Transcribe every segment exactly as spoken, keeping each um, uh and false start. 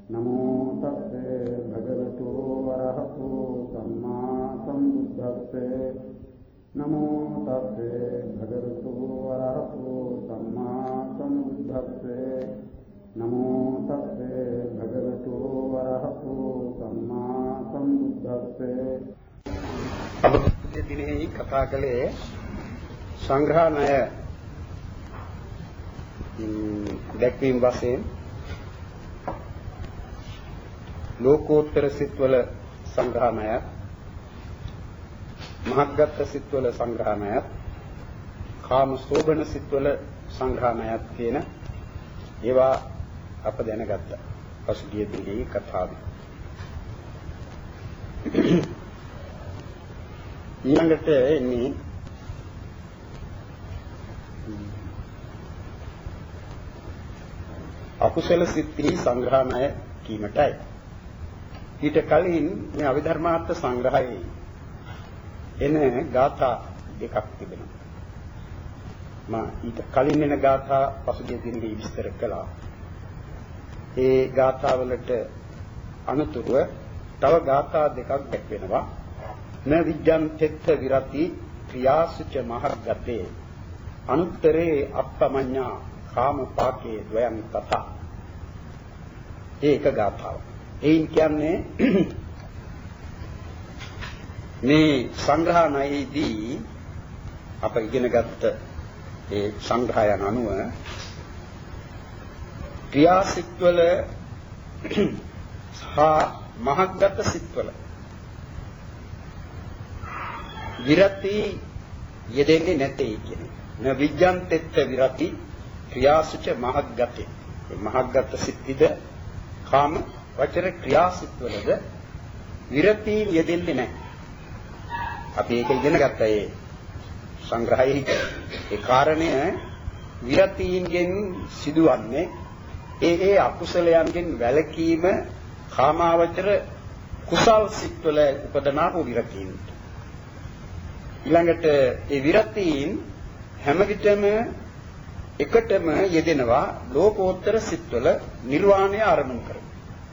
නමෝ තස්සේ භගවතු වරහතු සම්මා සම්බුද්දස්සේ නමෝ තස්සේ භගවතු වරහතු සම්මා සම්බුද්දස්සේ නමෝ තස්සේ භගවතු වරහතු සම්මා සම්බුද්දස්සේ. අද දිනේ කතා කළේ සංග්‍රහණය දැක්වීම වශයෙන් ලෝකෝත්තර සිත්වල සංග්‍රහණය, මහත්ගත සිත්වල සංග්‍රහණය, කාම සෝබන සිත්වල සංග්‍රහණය කියන ඒවා අප දැනගත්තා පසුගිය දිනේ කතාවේ. ඊළඟට එන්නේ අකුසල සිත්හි සංග්‍රහණය කීමටයි. ඊට කලින් මේ අවිධර්මාර්ථ සංග්‍රහයේ එන ගාථා දෙකක් තිබෙනවා. මා ඊට කලින් එන ගාථා පසුගිය දිනේ විස්තර කළා. ඒ ගාථාවලට අනුතුරුව තව ගාථා දෙකක් දැක්වෙනවා. න විජ්ජං තෙත්ත විරති ක්‍රියාසුච මහග්ගතේ අනුත්තරේ අප්පමඤ්ඤා කාම පාකේ ද්වයං තථා. ඒක ගාථාවක්. එයින් කියන්නේ මේ සංග්‍රහණයේදී අප ඉගෙනගත්ත ඒ සංග්‍රහයන් අනුව ක්‍රියාසිටවල හා මහග්ගත සිත්වල විරති යෙදෙන්නේ නැtei කියන්නේ. න විජ්ජං තෙත්ත විරති ක්‍රියාසුච මහග්ගතේ. මේ මහග්ගත සිත්විද කාම වචර ක්‍රියාසිටවලද විරති යෙදෙන්නේ නැහැ. අපි ඒක ඉගෙන ගත්තා ඒ සංග්‍රහයේ. ඒ කාරණය විරතීන්ගෙන් සිදුවන්නේ ඒ ඒ අකුසලයන්ගෙන් වැළකීම කාමාවචර කුසල් සිත්වල උපදනා වූ විරතීන්. ඊළඟට ඒ විරතීන් හැම විටම එකටම යෙදෙනවා ලෝකෝත්තර සිත්වල නිර්වාණය ආරමුණු කරගෙන.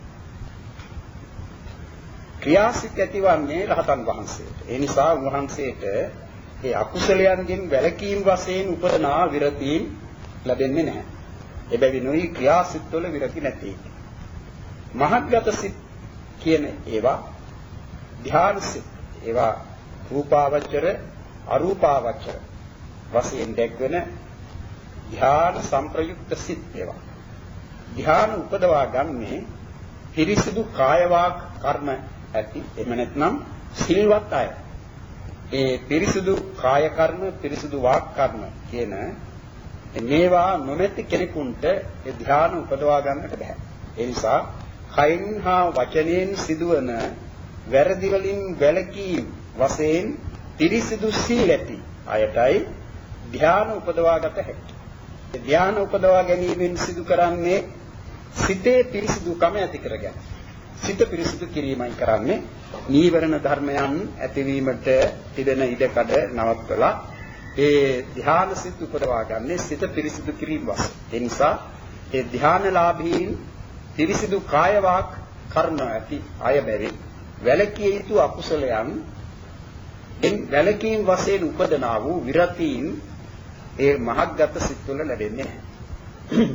ක්‍රියාසිත ඇතිවන්නේ රහතන් වහන්සේට. ඒ නිසා උන්වහන්සේට ඒ අකුසලයන්ගෙන් වැළකීම් වශයෙන් උපදනා විරතීන් ලැබෙන්නේ නැහැ. එබැවිනුයි ක්‍රියාසිතවල විරති නැති. මහත්ගත සිත් කියන ඒවා ධ්‍යාන සිත්. ඒවා රූපාවචර අරූපාවචර වශයෙන් දැක්වෙන ධ්‍යාන සංප්‍රයුක්ත සිත් ඒවා. ධ්‍යාන උපදවා ගන්නේ පිරිසිදු කාය වාක් කර්ම ඇති. එහෙම නැත්නම් සිල්වත් අය. ඒ පිරිසිදු කාය කර්ම, පිරිසිදු වාක් කර්ම කියන මේවා නොමැති කෙනෙකුට ඒ ධ්‍යාන උපදවා ගන්නට බෑ. ඒ නිසා කයින් හා වචනයෙන් සිදුවන වැරදි වලින් වැළකී වශයෙන් පිරිසිදු සීල ඇති අයටයි ධ්‍යාන උපදවා ගත හැකියි. ඒ ධ්‍යාන උපදවා ගැනීමෙන් සිදු කරන්නේ සිතේ පිරිසිදුකම ඇති කරගන්න. සිත පිරිසිදු කිරීමයි කරන්නේ. නීවරණ ධර්මයන් ඇතිවීමට තිබෙන ඉඩකඩ නවත්වලා ඒ ධ්‍යාන සිත් උපදවා ගන්නේ සිත පිරිසිදු කිරීම වශයෙන්. ඒ නිසා ඒ ධ්‍යානලාභීන් පිරිසිදු කාය වාක් කර්ම ඇති අය බැරි වැළකී යුතු අකුසලයන් එන් වැළකීම් වශයෙන් උපදනා වූ විරතීන් ඒ මහත්ගත සිත්වල ලැබෙන්නේ නැහැ.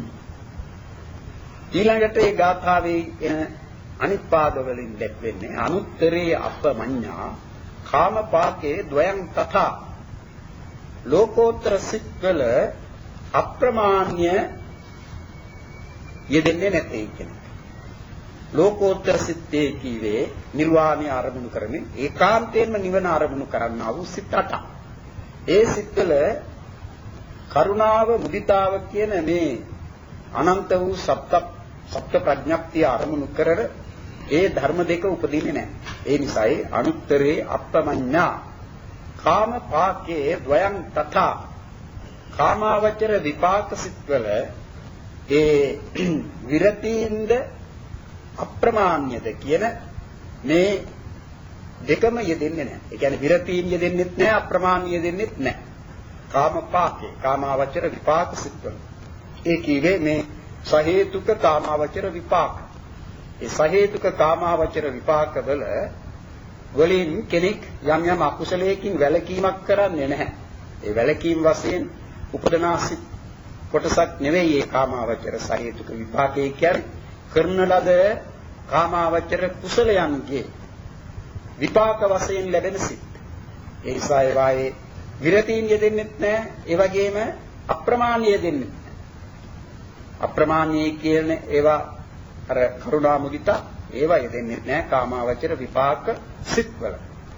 ඊළඟට ඒ ගාථාවේ එන අනිත් පාදවලින් දැක්වෙන්නේ අනුත්තරේ අප්පමඤ්ඤා කාමපාකේ ද්වයං තථා. ලෝකෝත්තර සිත්වල අප්‍රමාණ්‍ය යෙදෙන්නේ නැtei කියන්නේ. ලෝකෝත්තර සිත්තේ කීවේ නිර්වාණය ආරමුණු කරමින් ඒකාන්තයෙන්ම නිවන ආරමුණු කරන්නා වූ සිත් අටක්. ඒ සිත්වල කරුණාව මුදිතාව කියන මේ අනන්ත වූ සප්ත සප්ත ප්‍රඥප්තිය ආරමුණු කරර ඒ ධර්ම දෙක උපදින්නේ නැහැ. ඒ නිසායි අනුත්තරේ අප්පමඤ්ඤා කාම පාකේ ද්වයං තථා. කාමාවචර විපාක සිත්වල ඒ විරතීන්ද අප්‍රමාණ්‍යද කියන මේ දෙකම යෙදෙන්නේ නැහැ. ඒ කියන්නේ විරතීන් යෙදෙන්නෙත් නැහැ, අප්‍රමාණ්‍ය යෙදෙන්නෙත් නැහැ. කාම පාකේ කාමාවචර විපාක සිත්වල ඒ කීවේ මේ සහේතුක කාමාවචර විපාක. ඒ සහේතුක කාමාවචර විපාකවල වලින් කෙනෙක් යම් යම් අකුසලයකින් වැළකීමක් කරන්නේ නැහැ. ඒ වැළකීම් වශයෙන් උපදනා සිත් කොටසක් නෙවෙයි ඒ කාමාවචර සහේතුක විපාකේ කියන්නේ කරන ලද කාමාවචර කුසලයන්ගේ විපාක වශයෙන් ලැබෙන සිත්. ඒ නිසා ඒවායේ විරතීන් යෙදෙන්නෙත් නැහැ. ඒ වගේම අප්‍රමාණීය දෙන්නෙත් නැහැ. අප්‍රමාණීය කියන ඒවා අර කරුණා මුදිතා ඒවා යෙදෙන්නෙත් නැහැ කාමාවචර විපාක සිත්වල.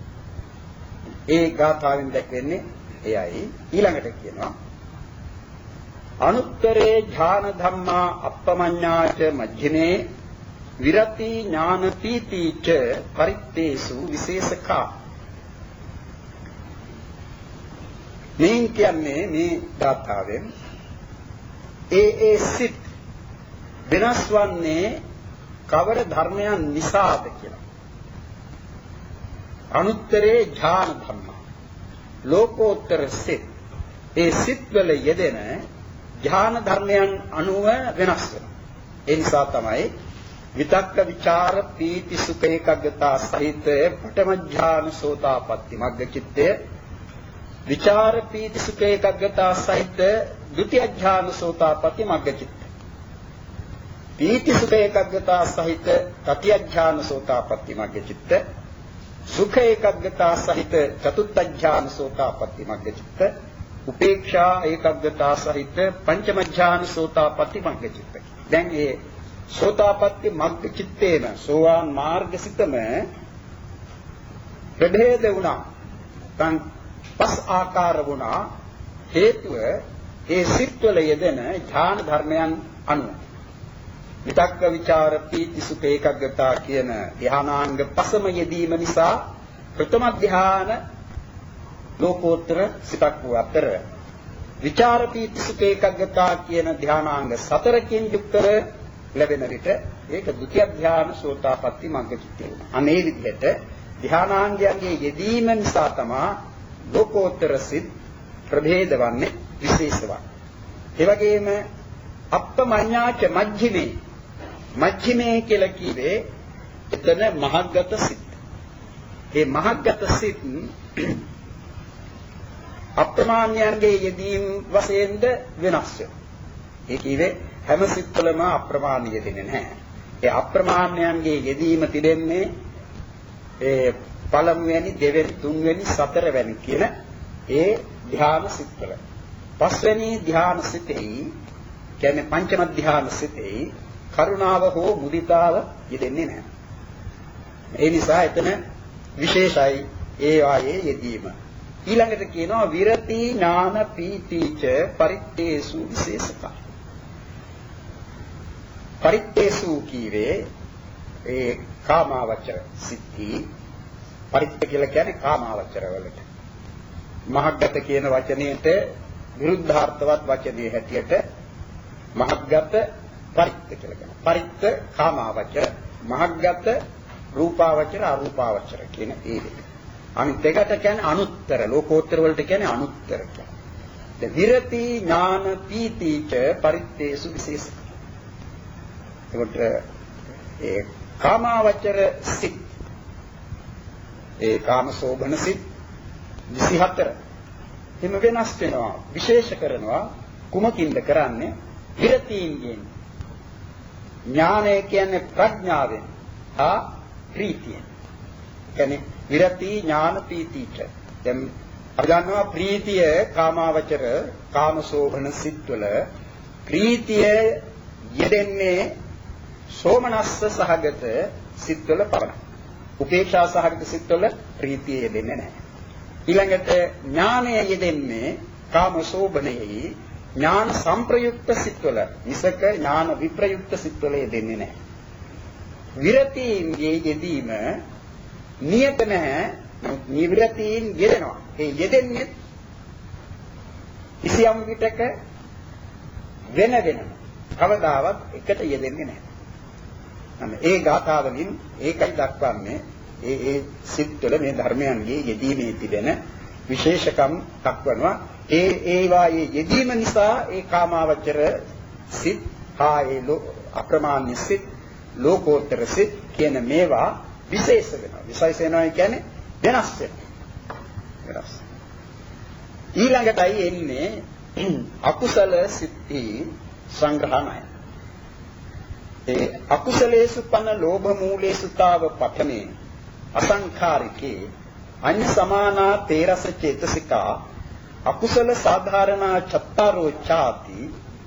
ඒ ගාථාවෙන් දැක්වෙන්නේ එයයි. ඊළඟට කියනවා අනුත්තරේ ඥාන ධම්මා අප්පමඤ්ඤාච මජ්ජිමේ විරති ඥාන පීතිච පරිත්තේසු විශේෂකා. මේ කියන්නේ මේ ගාථාවෙන් ඒ ඒ සිත් වෙනස් වන්නේ කවර ධර්මයන් නිසාද කියලා. අනුත්තරේ ඥාන ධම්මා ලෝකෝත්තර සිත් ඒ සිත් වල යෙදෙන ඥාන ධර්මයන් අනුව වෙනස් වෙනවා. ඒ නිසා තමයි විතක්ක ਵਿਚාර පීති සුඛ ඒකග්ගතා සහිත පඨම ඥාන සෝතාපට්ටි මග්ග චිත්තය විචාර පීති සුඛ ඒකග්ගතා සහිත ဒုတိ ය ඥාන සෝතාපට්ටි මග්ග චිත්තය පීති සුඛ ඒකග්ගතා සහිත තතිය ඥාන සෝතාපට්ටි මග්ග චිත්තය සුඛ ඒකග්ගතා සහිත චතුත්ථ ඥාන සෝතාපට්ටි මග්ග චිත්තය උපේක්ෂා ඒකග්ගතා සහිත පංචම ඥාන සෝතාපට්ටි මග්ග චිත්තය. දැන් මේ සෝතාපට්ටි මග්ග චිත්තේන සෝවාන් මාර්ගසිතම ප්‍රභේද වුණා. තන් පස් ආකාර වුණා හේතුව ඒ සිත්වල යෙදෙන ඥාන ධර්මයන් අනුව. විතක්ක ਵਿਚාර පීති සුඛ ඒකග්ගතා කියන ධානාංග පසම යෙදීම නිසා ප්‍රථම ධාන ලෝකෝත්තර සිතක් වූ අතර විචාර පීති සුඛ ඒකග්ගතා කියන ධානාංග සතරකින් යුක්තව ලැබෙන විට ඒක ဒုတိ ය ධාන සෝතාපට්ටි මග්ග චිත්තය. අනේ විදිහට ධානාංගයන්ගේ යෙදීම නිසා තමයි ලෝකෝත්තර සිත් ප්‍රභේද වන්නේ විශේෂ වන්නේ. ඒ වගේම අප්පමඤ්ඤාච මජ්ජිමේ මජ්ජිමේ කියලා කිව්වේ එතන මහග්ගත සිත්. මේ මහග්ගත සිත් අප්‍රමාණයන්ගේ යෙදීම් වශයෙන්ද වෙනස් වෙනවා. ඒ කිව්වේ හැම සිත්වලම අප්‍රමාණීය දෙන්නේ නැහැ. ඒ අප්‍රමාණයන්ගේ යෙදීම තිබෙන්නේ ඒ පළමුවෙනි, දෙවෙනි, තුන්වෙනි, හතරවෙනි කියන ඒ ධ්‍යාන සිත්වල. පස්වෙනි ධ්‍යාන සිතෙහි කියන්නේ පංචම ධ්‍යාන සිතෙහි කරුණාව හෝ මුදිතාව යෙදෙන්නේ නැහැ. ඒ නිසා එතන විශේෂයි ඒ වායේ යෙදීම. ඊළඟට කියනවා විරති ඥාන පීතිච පරිත්තේසු විශේෂකා. පරිත්තේසු කීවේ ඒ කාමාවචර සිද්ධි. පරිත්ත කියලා කියන්නේ කාමාවචර වලට. මහග්ගත කියන වචනයට විරුද්ධාර්ථවත් වචනේ හැටියට මහග්ගත පරිත්ත කියලා කියනවා. පරිත්ත කාමාවචර, මහග්ගත රූපාවචර, අරූපාවචර කියන ඒ දෙක. අනිත් එකට කියන්නේ අනුත්තර, ලෝකෝත්තර වලට කියන්නේ අනුත්තර කියලා. දැන් විරති ඥාන පීතිච පරිත්තේසු විශේෂ. ඒකට ඒ කාමාවචර සිත්, ඒ කාමසෝභන සිත් විසිහතර හිම වෙනස් වෙනවා, විශේෂ කරනවා. කුමකින්ද කරන්නේ? විරතීන්ගෙන්. ඥානය කියන්නේ ප්‍රඥාවෙන් හා ප්‍රීතියෙන්. කියන්නේ විරති ඥාන පීතිච. දැන් අපි දන්නවා ප්‍රීතිය කාමාවචර කාමසෝභන සිත්වල ප්‍රීතිය යෙදෙන්නේ සෝමනස්ස සහගත සිත්වල පමණයි. උපේක්ෂා සහගත සිත්වල ප්‍රීතිය යෙදෙන්නේ නැහැ. ඊළඟට ඥානය යෙදෙන්නේ කාමසෝභනෙහි ඥාන සංප්‍රයුක්ත සිත්වල, විසක ඥාන විප්‍රයුක්ත සිත්වල යෙදෙන්නේ නැහැ. විරතීන්ගේ යෙදීම නියත නැහැ. නිවිරතීන් යෙදෙනවා. ඒ යෙදෙන්නේ කිසියම් විටක වෙන වෙනම. කවදාවත් එකට යෙදෙන්නේ නැහැ. අන්න ඒ ගාථාවලින් ඒකයි දක්වන්නේ ඒ ඒ සිත්වල මේ ධර්මයන්ගේ යෙදීමේ තිබෙන විශේෂකම් දක්වනවා. ඒ ඒවායේ යෙදීම නිසා ඒ කාමාවචර සිත් හා ඒ අප්‍රමාණ්‍ය සිත් ලෝකෝත්තර සිත් කියන මේවා විශේෂ වෙනවා. විශේෂ වෙනවා කියන්නේ වෙනස් වෙනවා. වෙනස්. ඊළඟටයි එන්නේ අකුසල සිත්හි සංග්‍රහණය. ඒ අකුසලේසු පන ලෝභ මූලේසු තාව පඨමේ අසංඛාරිකේ අඤ්ඤ සමානා තේරස චේතසිකා අකුසල සාධාරණා චත්තාරෝ චාති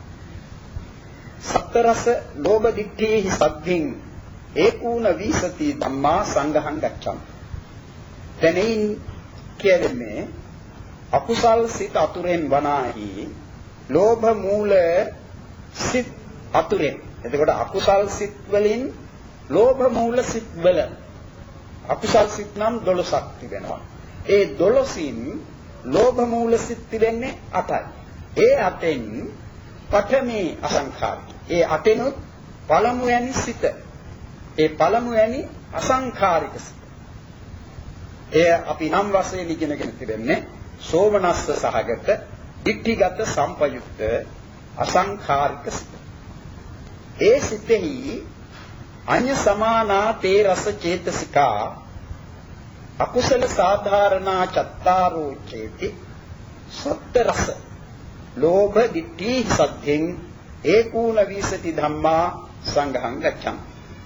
සතරස ලෝභ දිට්ඨිහි සද්ධින් ඒකූන විසති ධම්මා සංඝහං ගච්ඡන්ති. දැනින් කියන්නේ අකුසල් සිත අතුරෙන් වනාහි ලෝභ මූල සිත් අතුරෙන්. එතකොට අකුසල් සිත් වලින් ලෝභ මූල සිත් වල අකුසල් සිත් නම් දොළොසක් තිබෙනවා. ඒ දොළොසින් ලෝභ මූල සිත් තිබෙන්නේ අටයි. ඒ අටෙන් පඨමේ අසංඛාරික. ඒ අටෙනුත් පළමුවැනි සිත. ඒ පළමුවැනි අසංඛාරික සිත. එය අපි නම් වශයෙන් ඉගෙනගෙන තිබෙන්නේ සෝමනස්ස සහගත, ditthිගත සම්පයුක්ත අසංඛාරික සිත. ඒ සිතෙහි අඤ්ඤ සමානා තේ රස චේතසිකා අකුසල සාධාරණා චත්තාරෝ චේති සත්‍ය රස ලෝභ දිට්ඨි සද්ධින් ඒකූන විසති ධම්මා සංඝං ගච්ඡන්ති.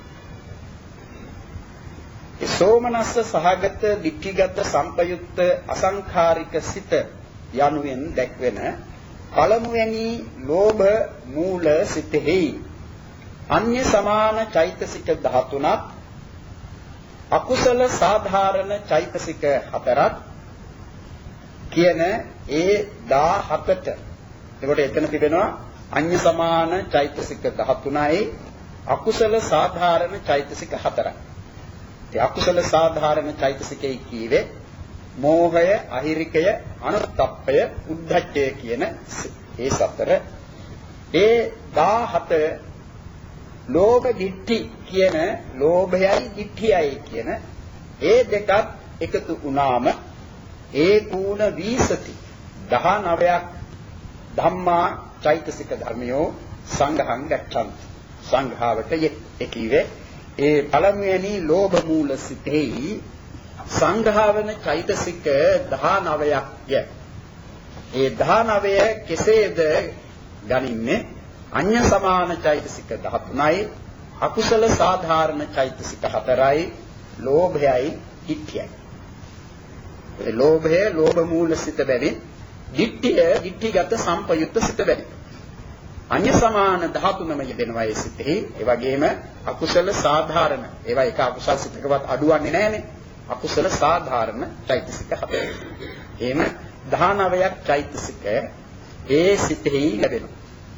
සෝමනස්ස සහගත ditthිගත සම්පයුක්ත අසංඛාරික සිත යනුවෙන් දැක්වෙන පළමුවැනි ලෝභ මූල සිතෙහි අන්‍ය සමාන චෛතසික ධාතුණක් අකුසල සාධාරණ චෛතසික හතරක් කියන ඒ දහහතට. එතකොට එතන තිබෙනවා අන්‍ය සමාන චෛතසික දහතුනයි අකුසල සාධාරණ චෛතසික හතරක්. ඒ අකුසල සාධාරණ චෛතසිකේ කීවේ මෝහය, අහිරිකය, අනුත්ප්පය, උද්ධච්චය කියන ඒ සතර. ඒ දහහත ලෝභ දිට්ඨි කියන ලෝභයයි දිට්ඨියයි කියන ඒ දෙකත් එකතු වුණාම ඒකූණ විසති දහනවයක් ධම්මා චෛතසික ධර්මියෝ සංඝහං ගච්ඡන්ති. සංඝාවට යෙකීවේ ඒ පළමුවෙනි ලෝභ මූල සිතෙහි සංඝාවන චෛතසික දහනවයක් ය. ඒ දහනවය කෙසේද ගනින්නේ? අඤ්ඤ සමාන චෛතසික දහතුනයි අකුසල සාධාරණ චෛතසික හතරයි ලෝභයයි ditthiyයි. ඒ ලෝභය ලෝභ මූල සිත බැවින් ditthිය ditthිගත සම්පයුක්ත සිත බැවින් අඤ්ඤ සමාන දහතුනම යෙදෙනවා ඒ සිතෙහි. ඒ වගේම අකුසල සාධාරණ ඒවා එක අකුසල සිතකවත් අඩුවන්නේ නැහැනේ. අකුසල සාධාරණ චෛතසික හතරයි. එහෙම දහනවයක් චෛතසික ඒ සිතෙහි ලැබෙනවා.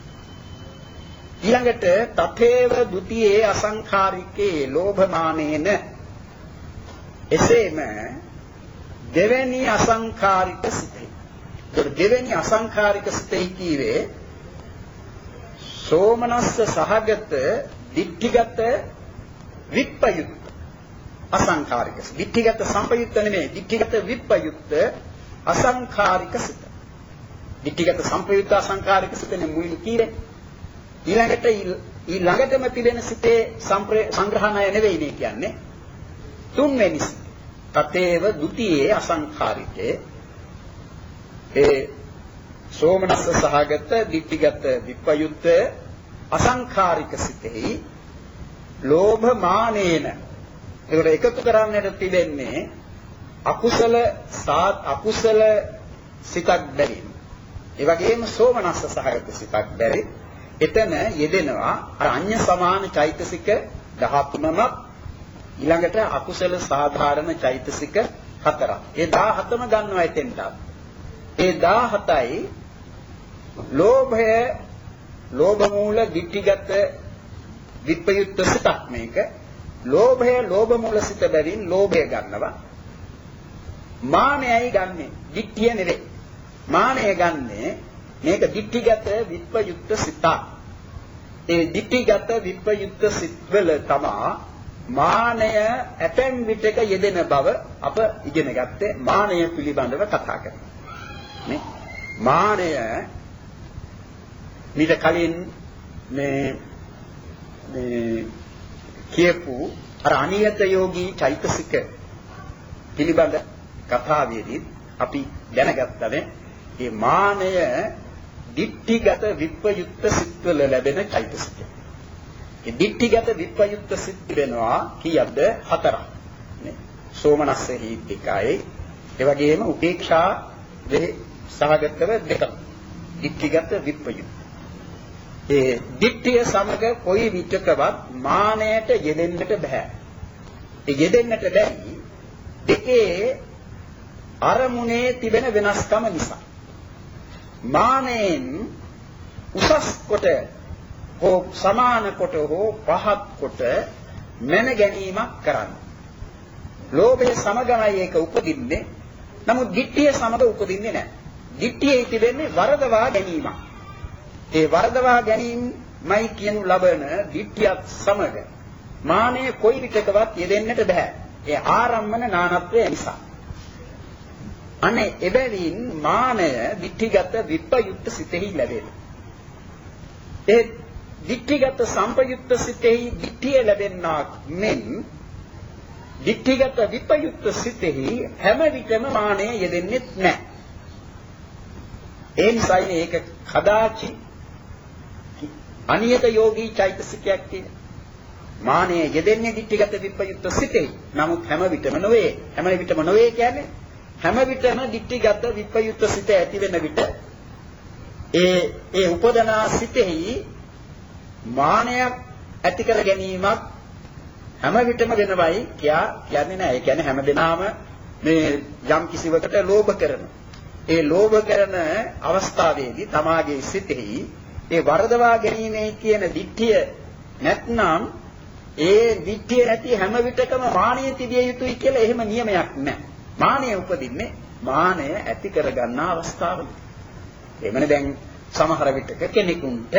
ඊළඟට තතේව ဒ ුතියේ අසංඛාරිකේ ලෝභමානේන එසේම දෙවෙනි අසංඛාරික සිතේ. ඒ දෙවෙනි අසංඛාරික සිතේ කීවේ සෝමනස්ස සහගත ditthිගත විප්පයුක්ත අසංඛාරික සිත. ditthිගත සම්පයුක්ත නෙමෙයි, ditthිගත විප්පයුක්ත අසංඛාරික සිත. ditthිගත සම්පයුක්ත අසංඛාරික සිතනේ මුලින් කීවේ. ඊළඟට ඊළඟටම තිබෙන සිතේ සංග්‍රහණය නෙවෙයි මේ කියන්නේ. තුන්වෙනි සිත. තතේව ဒ ුතියේ අසංඛාරිකේ ඒ සෝමනස්ස සහගත ditthිගත විප්පයුක්ත අසංඛාරික සිතෙහි ලෝභ මානේන. ඒකට එකතු කරන්නට තිබෙන්නේ අකුසල සාත් අකුසල සිතක් බැරිම. ඒ වගේම සෝමනස්ස සහගත සිතක් බැරි. එතන යෙදෙනවා අර අඤ්ඤ සමාන චෛතසික දහතුනම ඊළඟට අකුසල සාධාරණ චෛතසික හතරක්. ඒ දහහතම ගන්නවා එතෙන්ට. ඒ දහහතයි ලෝභය ලෝභ මූල ditthිගත විප්පයුක්ත සිතක් මේක. ලෝභය ලෝභ මූල සිත බැවින් ලෝභය ගන්නවා. මානයයි ගන්නෙ. ditthිය නෙවෙයි. මානය ගන්නෙ මේක ditthිගත විප්පයුක්ත සිතක්. ඒ ditthිගත විප්පයුක්ත සිත්වල තමා මානය ඇතැම් විටක යෙදෙන බව අප ඉගෙන ගත්තේ. මානය පිළිබඳව කතා කරනවා. නේ? මානය මීට කලින් මේ මේ කියපු අර අනියත යෝගී චෛතසික පිළිබඳ කතාවේදී අපි දැනගත්තනේ මේ මානය දිට්ඨිගත විප්‍රයුක්ත සිත්වල ලැබෙන චෛතසිකය. ඒ දිට්ඨිගත විප්‍රයුක්ත සිත් වෙනවා කීයක්ද? හතරක්. නේ. සෝමනස්සෙහි එකයි. ඒ වගේම උපේක්ෂා දෙහි සහගතව දෙකක්. දිට්ඨිගත විප්‍රයුක්ත. ඒ දිට්ඨිය සමග කොයි විචකවත් මානයට යෙදෙන්නට බෑ. ඒ යෙදෙන්නට බැරි දෙකේ අරමුණේ තිබෙන වෙනස්කම නිසා. මානෙන් උසස් කොට හෝ සමාන කොට හෝ පහත් කොට මන ගැනීමක් කරන්න. ලෝභය සමගමයි ඒක උපදින්නේ. නමුත් ditthිය සමග උපදින්නේ නැහැ. ditthියේ තිබෙන්නේ වරදවා ගැනීමක්. ඒ වරදවා ගැනීමයි කියනු ලබන ditthියත් සමග මානෙ කොයි විටකවත් යෙදෙන්නට බෑ. ඒ ආරම්මන නානත්වය නිසා. අනේ එබැවින් මානය ditthිගත විප්‍රයුක්ත සිතෙහි ලැබෙන. ඒ ditthිගත සම්පයුක්ත සිතෙහි ditthිය ලැබෙනාක් මෙන් ditthිගත විප්‍රයුක්ත සිතෙහි හැම විටම මානය යෙදෙන්නේ නැහැ. ඒ නිසා ඒක කදාචි අනියත යෝගී චෛතසිකයක් කියන මානය යෙදෙන්නේ ditthිගත විප්‍රයුක්ත සිතෙහි. නමුත් හැම විටම නොවේ. හැම විටම නොවේ කියන්නේ හැම විටම ditthිගත විප්‍රයුක්ත සිත ඇති වෙන විට ඒ ඒ උපදනා සිතෙහි මානයක් ඇති කර ගැනීමක් හැම විටම වෙනවයි කියා කියන්නේ නැහැ. ඒ කියන්නේ හැම දිනම මේ යම් කිසිවකට ලෝභ කරන. ඒ ලෝභ කරන අවස්ථාවේදී තමාගේ සිතෙහි ඒ වරදවා ගැනීමේ කියන ditthිය නැත්නම් ඒ ditthිය නැති හැම විටකම මානිය තිබිය යුතුයි කියලා එහෙම නියමයක් නැහැ. මානය උපදින්නේ මානය ඇති කර ගන්නා අවස්ථාවල. එමනේ දැන් සමහර විටක කෙනෙකුට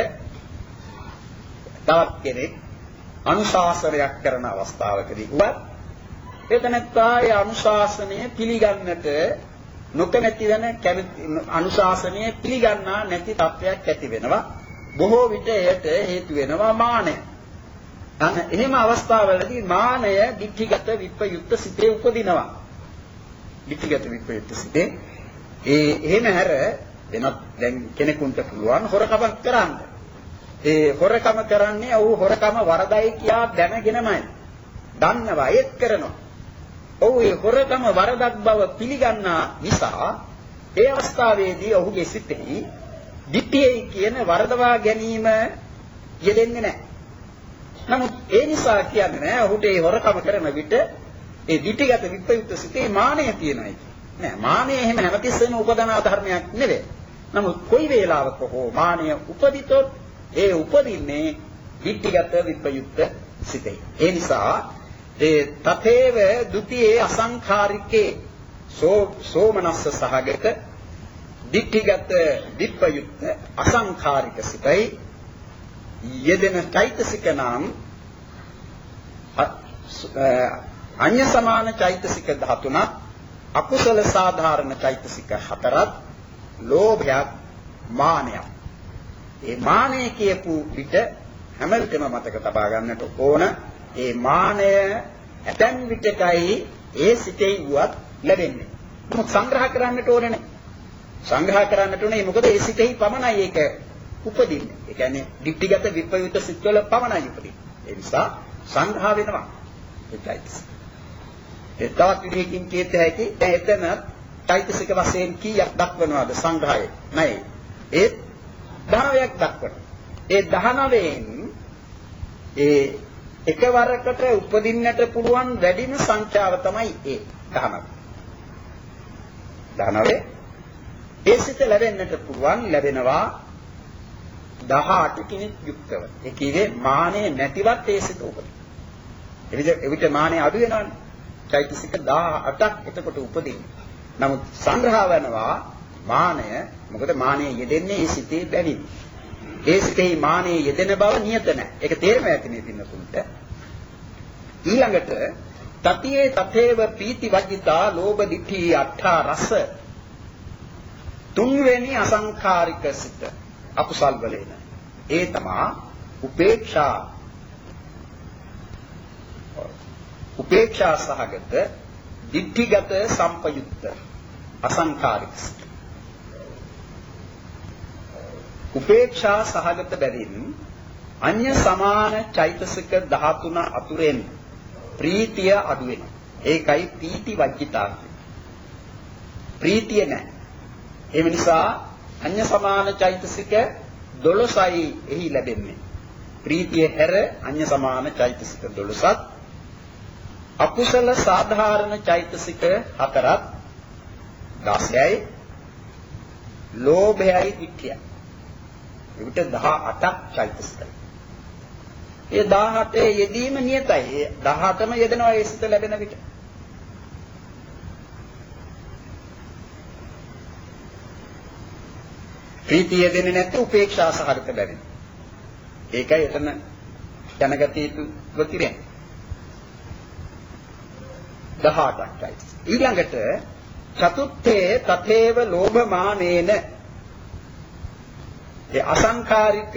තවත් කෙනෙක් අනුශාසනයක් කරන අවස්ථාවකදී උවත් එතනත්තා ඒ අනුශාසනය පිළිගන්නට නොකමැති වෙන අනුශාසනය පිළිගන්නා නැති තත්ත්වයක් ඇති වෙනවා. බොහෝ විට එයට හේතු වෙනවා මානය. අන්න එහෙම අවස්ථාවලදී මානය ditthිගත විප්‍රයුක්ත සිතේ උපදිනවා. ditthිගත විප්‍රයුක්ත සිතේ ඒ එහෙම හැර වෙනත් දැන් කෙනෙකුට පුළුවන් හොරකමක් කරන්න. ඒ හොරකම කරන්නේ ඔහු හොරකම වරදයි කියා දැනගෙනමයි. දන්නවා ඒත් කරනවා. ඔහු ඒ හොරකම වරදක් බව පිළිගන්නා නිසා ඒ අවස්ථාවේදී ඔහුගේ සිතෙහි ditthියයි කියන වරදවා ගැනීම යෙදෙන්නේ නැහැ. නමුත් ඒ නිසා කියන්නේ නැහැ ඔහුට ඒ හොරකම කරන විට ඒ ditthිගත විප්‍රයුක්ත සිතේ මානය තියෙනයි. නෑ මානය එහෙම හැමතිස්සෙම උපදන ධර්මයක් නෙවෙයි. නමුත් කොයි වේලාවක හෝ මානය උපදිතොත් ඒ උපදින්නේ ditthිගත විප්‍රයුක්ත සිතේ. ඒ නිසා ඒ තතේව ဒ ුතියේ අසංඛාරිකේ සෝ සෝමනස්ස සහගත ditthිගත විප්‍රයුක්ත අසංඛාරික සිතයි යෙදෙන චෛතසික නම් අඤ්ඤ සමාන චෛතසික ධාතුණ අකුසල සාධාරණ චෛතසික හතරක් ලෝභයක් මානයක්. ඒ මානය කියපු විට හැම විටම මතක තබා ගන්නට ඕන ඒ මානය ඇතැම් විටකයි ඒ සිතේ වුවත් ලැබෙන්නේ. මොකද සංග්‍රහ කරන්නට ඕනේ නැහැ. සංග්‍රහ කරන්නට ඕනේ මොකද ඒ සිතෙහි පමණයි ඒක උපදින්නේ. ඒ කියන්නේ ditthිගත විප්‍රයුක්ත සිත්වල පමණයි උපදින්නේ. ඒ නිසා සංග්‍රහ වෙනවා. ඒකයි. ඒ තවත් විදිහකින් කියත හැකි එතන චෛතසික වශයෙන් කීයක් දක්වනවාද සංග්‍රහයේ? නැහැ. ඒ දහනවයක් දක්වනවා. ඒ දහනවයෙන් ඒ එකවරකට උපදින්නට පුළුවන් වැඩිම සංඛ්‍යාව තමයි ඒ දහනව. දහනවේ ඒ සිත ලැබෙන්නට පුළුවන් ලැබෙනවා දහඅට කිනිත් යුක්තව. ඒ කියේ මානෙ නැතිවත් ඒ සිත උපදින. එවිට මානෙ අඩු වෙනවනේ. චෛතසික දහඅටක් එතකොට උපදින්නේ. නමුත් සංග්‍රහ වෙනවා මානය මොකද මානය යෙදෙන්නේ ඒ සිතේ බැවින්. ඒ සිතේ මානය යෙදෙන බව නියත නැහැ. ඒක තේරෙම ඇති මේ පින්නතුන්ට. ඊළඟට තතියේ තතේව පීති වජිතා ලෝභ දිඨි අට්ඨා රස තුන්වෙනි අසංඛාරික සිත අකුසල් වලේන. ඒ තමා උපේක්ෂා උපේක්ෂා සහගත දිට්ඨිගත සම්පයුක්ත අසංඛාරික සිත. උපේක්ෂා සහගත බැවින් අන්‍ය සමාන චෛතසික දහතුන අතුරෙන් ප්‍රීතිය අඩු වෙනවා. ඒකයි පීති වජ්ජිතා කියන්නේ. ප්‍රීතිය නැහැ. ඒ නිසා අන්‍ය සමාන චෛතසික දොළොසයි එහි ලැබෙන්නේ. ප්‍රීතිය හැර අන්‍ය සමාන චෛතසික දොළොසක්. අකුසල සාධාරණ චෛතසික හතරක් දසයයි. ලෝභයයි දික්ඛයයි. ඒකට දහඅටක් චෛතසිකයි. ඒ දහඅටේ යෙදීම නියතයි. ඒ දහඅටම යෙදෙනවා ඒ සිත ලැබෙන විට. ප්‍රීතිය දෙන්නේ නැත්නම් උපේක්ෂා සහගත බැරි. ඒකයි එතන දැනගත යුතු ගතිරෙන්. දහඅටක්යි. ඊළඟට චතුත්ථේ තතේව ලෝභමානේන ඒ අසංඛාරික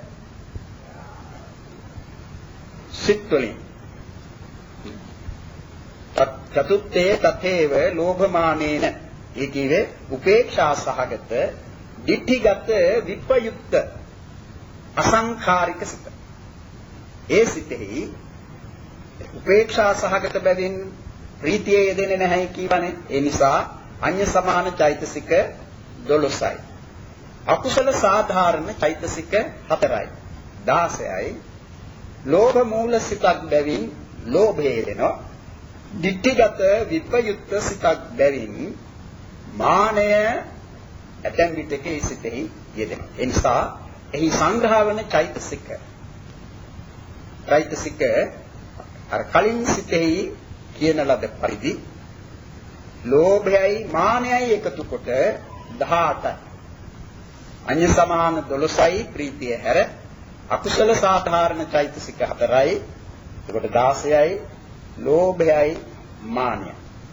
සිත්වලින් චතුත්ථේ තතේව ලෝභමානේන ඒ කියේ උපේක්ෂා සහගත දිට්ඨිගත විප්‍රයුක්ත අසංඛාරික සිත. ඒ සිතෙහි උපේක්ෂා සහගත බැවින් ප්‍රීතිය යෙදෙන්නේ නැහැ කියවනේ. ඒ නිසා අන්‍ය සමාන චෛතසික දොළොසයි. අකුසල සාධාරණ චෛතසික හතරයි. දහසයි. ලෝභ මූල සිතක් බැවින් ලෝභය යෙදෙනවා. දිට්ඨිගත විප්‍රයුක්ත සිතක් බැවින් මානය ඇතැම් විටක ඒ සිතෙහි යෙදෙනවා. ඒ නිසා එහි සංග්‍රහ වන චෛතසික චෛතසික අර කලින් සිතෙහි කියන ලද පරිදි ලෝභයයි මානයයි එකතු කොට දහඅටයි. අන්‍ය සමාන දොළොසයි ප්‍රීතිය හැර අකුසල සාධාරණ චෛතසික හතරයි. එතකොට දහසයයි ලෝභයයි මානයයි.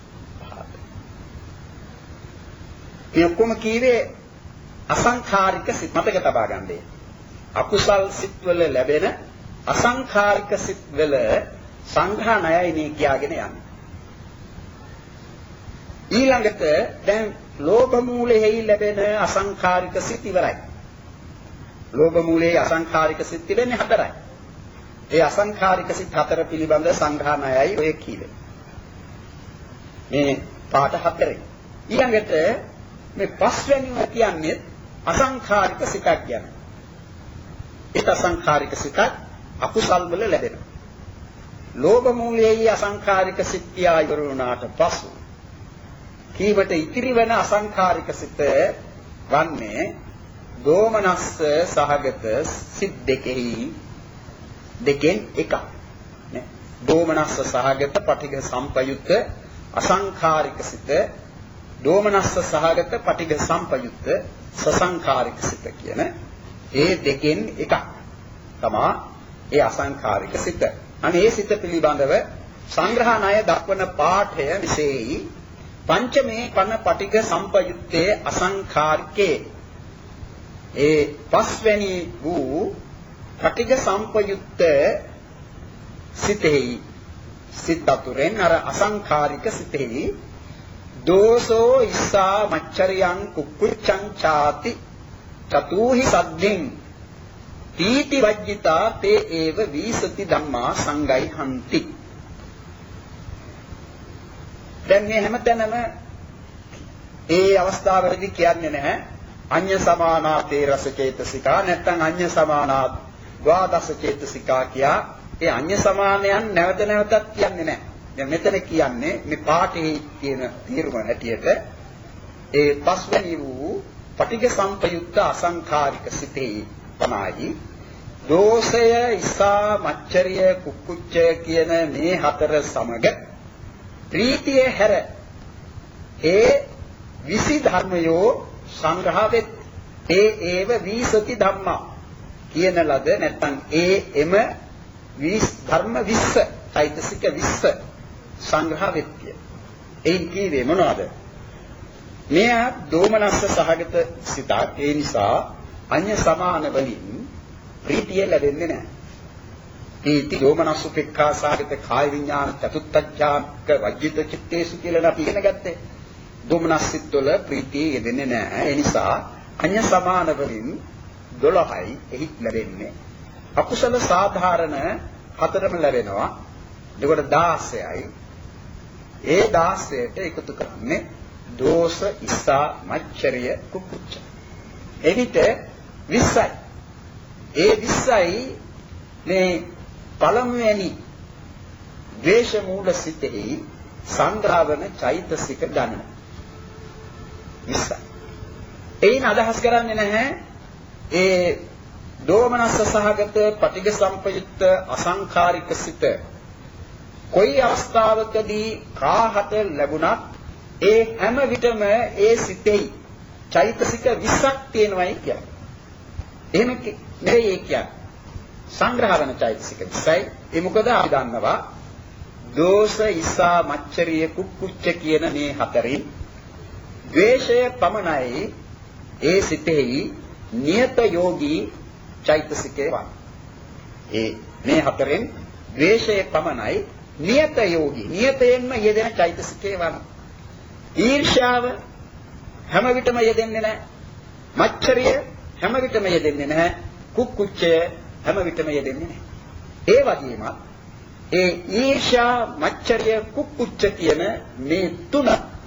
මේ ඔක්කොම කීවේ අසංඛාරික සිත් මතක තබා ගන්නදී. අකුසල් සිත්වල ලැබෙන අසංඛාරික සිත්වල සංඝාණයයි මේ කියාගෙන යන්නේ. ඊළඟට දැන් ලෝභ මූලෙහි ලැබෙන අසංඛාරික සිත් ඉවරයි. ලෝභ මූලයේ අසංඛාරික සිත් තිබෙන්නේ හතරයි. ඒ අසංඛාරික සිත් හතර පිළිබඳ සංඝාණයයි ඔය කීවේ. මේ පාඩ හතරේ. ඊළඟට මේ පස්වැනිව කියන්නේ අසංඛාරික සිතක් ගැන. ඒ අසංඛාරික සිතක් අකුසල් වල ලැබෙනවා. ලෝභ මූලයේ අසංඛාරික සිත් කියා ඉවර වුණාට පසු කීවට ඉතිරි වෙන අසංඛාරික සිත වන්නේ දෝමනස්ස සහගත සිත් දෙකෙහි දෙකෙන් එකක් නේ. දෝමනස්ස සහගත පටිඝ සම්පයුක්ත අසංඛාරික සිත, දෝමනස්ස සහගත පටිඝ සම්පයුක්ත සසංඛාරික සිත කියන ඒ දෙකෙන් එකක් තමා ඒ අසංඛාරික සිත. අනේ සිත පිළිබඳව සංග්‍රහණය දක්වන පාඨය විශේෂයි. පංචමේ පන පටිඝ සම්පයුත්තේ අසංඛාරිකේ ඒ පස්වැනි වූ පටිඝ සම්පයුත්ත සිතෙහි සිත අතුරෙන් අර අසංඛාරික සිතෙහි දෝසෝ ඉස්සා මච්චරියං කුක්කුච්ඡං ചാති චතුහි සද්දෙන් පීති වජ්ජිතා තේ ඒව වීසති ධම්මා සංගයි හන්ති. දැන් මේ හැමතැනම ඒ අවස්ථාවලදී කියන්නේ නැහැ අඤ්ඤ සමානා තේ රස චේතසිකා නැත්නම් අඤ්ඤ සමානා ද්වාදස චේතසිකා කියා ඒ අඤ්ඤ සමානයන් නැවත නැවතත් කියන්නේ නැහැ. දැන් මෙතන කියන්නේ මේ පාඨයේ කියන තීරම හැටියට ඒ පස්වෙනි වූ පටිඝ සම්පයුක්ත අසංඛාරික සිතේ තමයි දෝෂය ඉසා මච්චරිය කුක්කුච්චය කියන මේ හතර සමග ප්‍රීතිය හැර ඒ විසි ධර්මයෝ සංග්‍රහ වෙත් ඒ ඒව වීසති ධම්මා කියන ලද නැත්නම් ඒ එම විස් ධර්ම විස්ස චෛතසික විස්ස සංග්‍රහ වෙත්ය. එයින් කීවේ මොනවද? මෙය දෝමනස්ස සහගත සිතක්. ඒ නිසා අඤ්ඤ සමාන වලින් ප්‍රීතිය ලැබෙන්නේ නැහැ. ඊටි දෝමනස් උපේක්ඛා සාගත කාය විඥාන චතුත්ථඥාක වජ්ජිත චිත්තේසු කියලා අපි ඉගෙන ගත්තේ. දෝමනස් සිත්වල ප්‍රීතිය යෙදෙන්නේ නැහැ. ඒ නිසා අඤ්ඤ සමාන වලින් දොළහයි එහි ලැබෙන්නේ. අකුසල සාධාරණ හතරම ලැබෙනවා. එතකොට දාසයයි. ඒ දාසයට එකතු කරන්නේ දෝෂ, ඉස්සා, මච්චරිය, කුක්කුච්ච. එවිට විස්සයි. ඒ විස්සයි මේ පළමුවෙනි ද්වේෂ මූල සිතෙහි සංග්‍රහවන චෛතසික ගණන. විස්සයි. එයින් අදහස් කරන්නේ නැහැ ඒ දෝමනස්ස සහගත පටිඝ සම්පයුක්ත අසංඛාරික සිත කොයි අවස්ථාවකදී කාහට ලැබුණත් ඒ හැම විටම ඒ සිතෙහි චෛතසික විස්සක් තියෙනවායි කියන්නේ. එහෙම නෙවෙයි ඒ කියන්නේ. සංග්‍රහවන චෛතසික විස්සයි. ඒ මොකද අපි දන්නවා දෝෂ, ඉසා, මච්චරිය, කුක්කුච්ච කියන මේ හතරෙන් ද්වේෂය පමණයි ඒ සිතෙහි නියත යෝගී චෛතසිකේ වань. ඒ මේ හතරෙන් ද්වේෂය පමණයි නියත යෝගී නියතයෙන්ම යෙදෙන චෛතසිකේ වань. ඊර්ෂ්‍යාව හැම විටම යෙදෙන්නේ නැහැ. මච්චරිය හැම විටම යෙදෙන්නේ නැහැ. කුක්කුච්චය හැම විටම යෙදෙන්නේ නැහැ. ඒ වගේම ඒ ඊර්ෂ්‍යා, මච්චරිය, කුක්කුච්ච කියන මේ තුන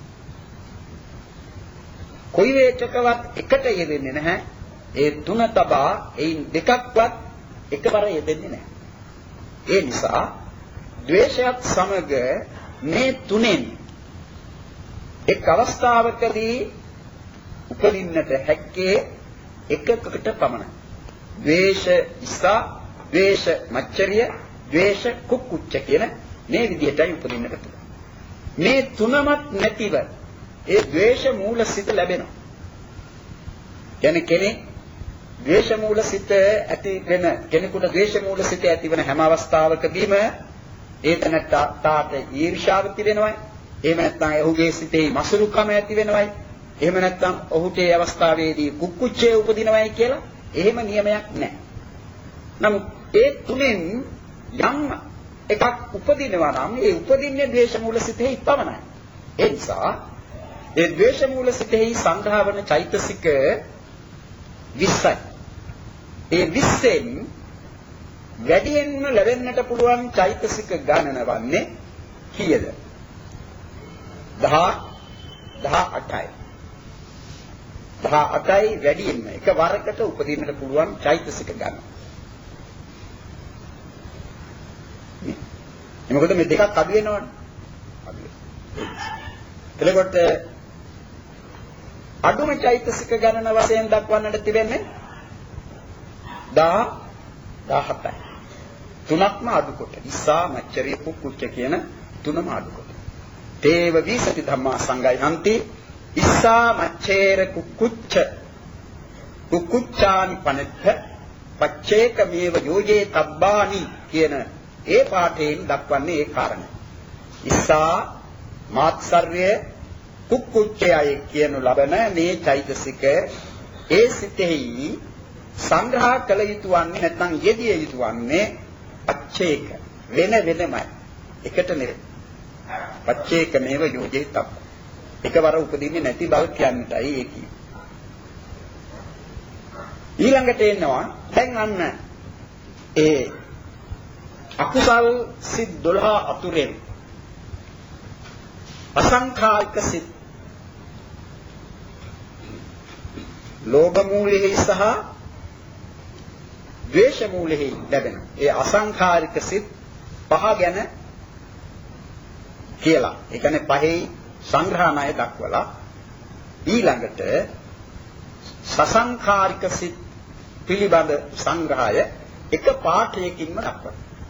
කොයි වේචකවත් එකට යෙදෙන්නේ නැහැ. ඒ තුන තබා එයින් දෙකක්වත් එකවර යෙදෙන්නේ නැහැ. ඒ නිසා ද්වේෂයත් සමග මේ තුනෙන් එක් අවස්ථාවකදී උපදින්නට හැක්කේ එකකට පමණයි. ද්වේෂ ඉස්සා, ද්වේෂ මච්චරිය, ද්වේෂ කුක්කුච්ච කියන මේ විදිහටයි උපදින්නට පුළුවන්. මේ තුනමත් නැතිව ඒ ද්වේෂ මූල සිත ලැබෙනවා. කියන්නේ කෙනෙක් ද්වේෂ මූල සිත ඇති වෙන කෙනෙකුට ද්වේෂ මූල සිත ඇති වෙන හැම අවස්ථාවකදීම ඒ තැනට ඊර්ෂ්‍යාව තිබෙනවයි. එහෙම නැත්නම් ඔහුගේ සිතේ මසුරුකම ඇති වෙනවයි. එහෙම නැත්නම් ඔහුට ඒ අවස්ථාවේදී කුක්කුච්චය උපදිනවයි කියලා එහෙම නියමයක් නැහැ. නමුත් ඒ තුනෙන් යම් එකක් උපදිනවා නම් ඒ උපදින්නේ ද්වේෂ මූල සිතෙහි පමණයි. ඒ නිසා ඒ ද්වේෂ මූල සිතෙහි සංග්‍රහ වන චෛතසික විස්සයි. ඒ විස්සෙන් වැඩියෙන්ම ලැබෙන්නට පුළුවන් චෛතසික ගණන වන්නේ කීයද? දහ දහ අටයි. දහ අටයි වැඩියෙන්ම එක වරකට උපදින්නට පුළුවන් චෛතසික ගණන. මොකද මේ දෙකක් අඩු වෙනවනේ. අඩු වෙනවා. එතකොට අඩුම චෛතසික ගණන වශයෙන් දක්වන්නට තිබෙන්නේ දහ දහසයි. තුනක්ම අඩු කොට. ඉස්සා, මච්චරිය, කුක්කුච්ච කියන තුනම අඩු කොට. තේව විසති ධම්මා සංගයන්ති ඉස්සා, මච්චේර, කුක්කුච්ච කුක්කුච්චානි පනෙත්ත පච්චේක මේව යෝජේ තබ්බානි කියන ඒ පාඨයෙන් දක්වන්නේ ඒ කාරණය. ඉස්සා, මාත්සර්ය, කුක්කුච්චයයි කියනු ලබන මේ චෛතසික ඒ සිතෙහි සංග්‍රහ කළ යුතු වන්නේ නැත්නම් යෙදිය යුතු වන්නේ පච්චේක වෙන වෙනමයි. එකට නෙවෙයි. පච්චේක මේව යෝජේ තබ්බ. එකවර උපදින්නේ නැති බව කියන්නටයි ඒ කියන්නේ. ඊළඟට එනවා දැන් අන්න ඒ අකුසල් සිත් දොළහ අතුරෙන් අසංඛායික සිත් ලෝභ මූලෙහි සහ ද්වේෂ මූලෙහි ලැබෙන ඒ අසංඛාරික සිත් පහ ගැන කියලා. ඒ කියන්නේ පහේ සංග්‍රහණය දක්වලා ඊළඟට සසංඛාරික සිත් පිළිබඳ සංග්‍රහය එක පාඨයකින්ම දක්වනවා.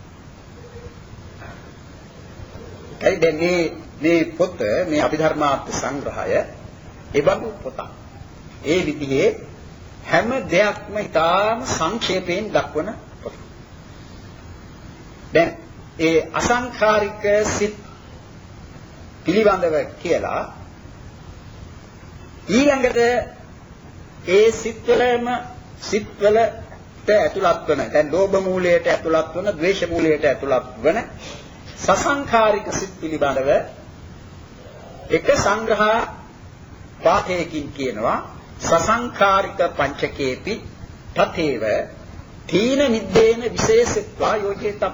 ඒ දෙන්නේ මේ පොත මේ අභිධර්මාර්ථ සංග්‍රහය එබඳු පොතක්. ඒ විදිහේ හැම දෙයක්ම ඉතාම සංක්ෂේපයෙන් දක්වන පොත. දැන් ඒ අසංඛාරික සිත් පිළිබඳව කියලා ඊළඟට ඒ සිත්වලම සිත්වල ඇතුළත් වන දැන් ලෝභ මූලයට ඇතුළත් වන ද්වේෂ මූලයට ඇතුළත් වන සසංඛාරික සිත් පිළිබඳව එක සංග්‍රහ පාඨයකින් කියනවා සසංඛාරික පංචකේපි තතේව තීන මිද්දේන විශේෂත්වා යෝජිතබ්බ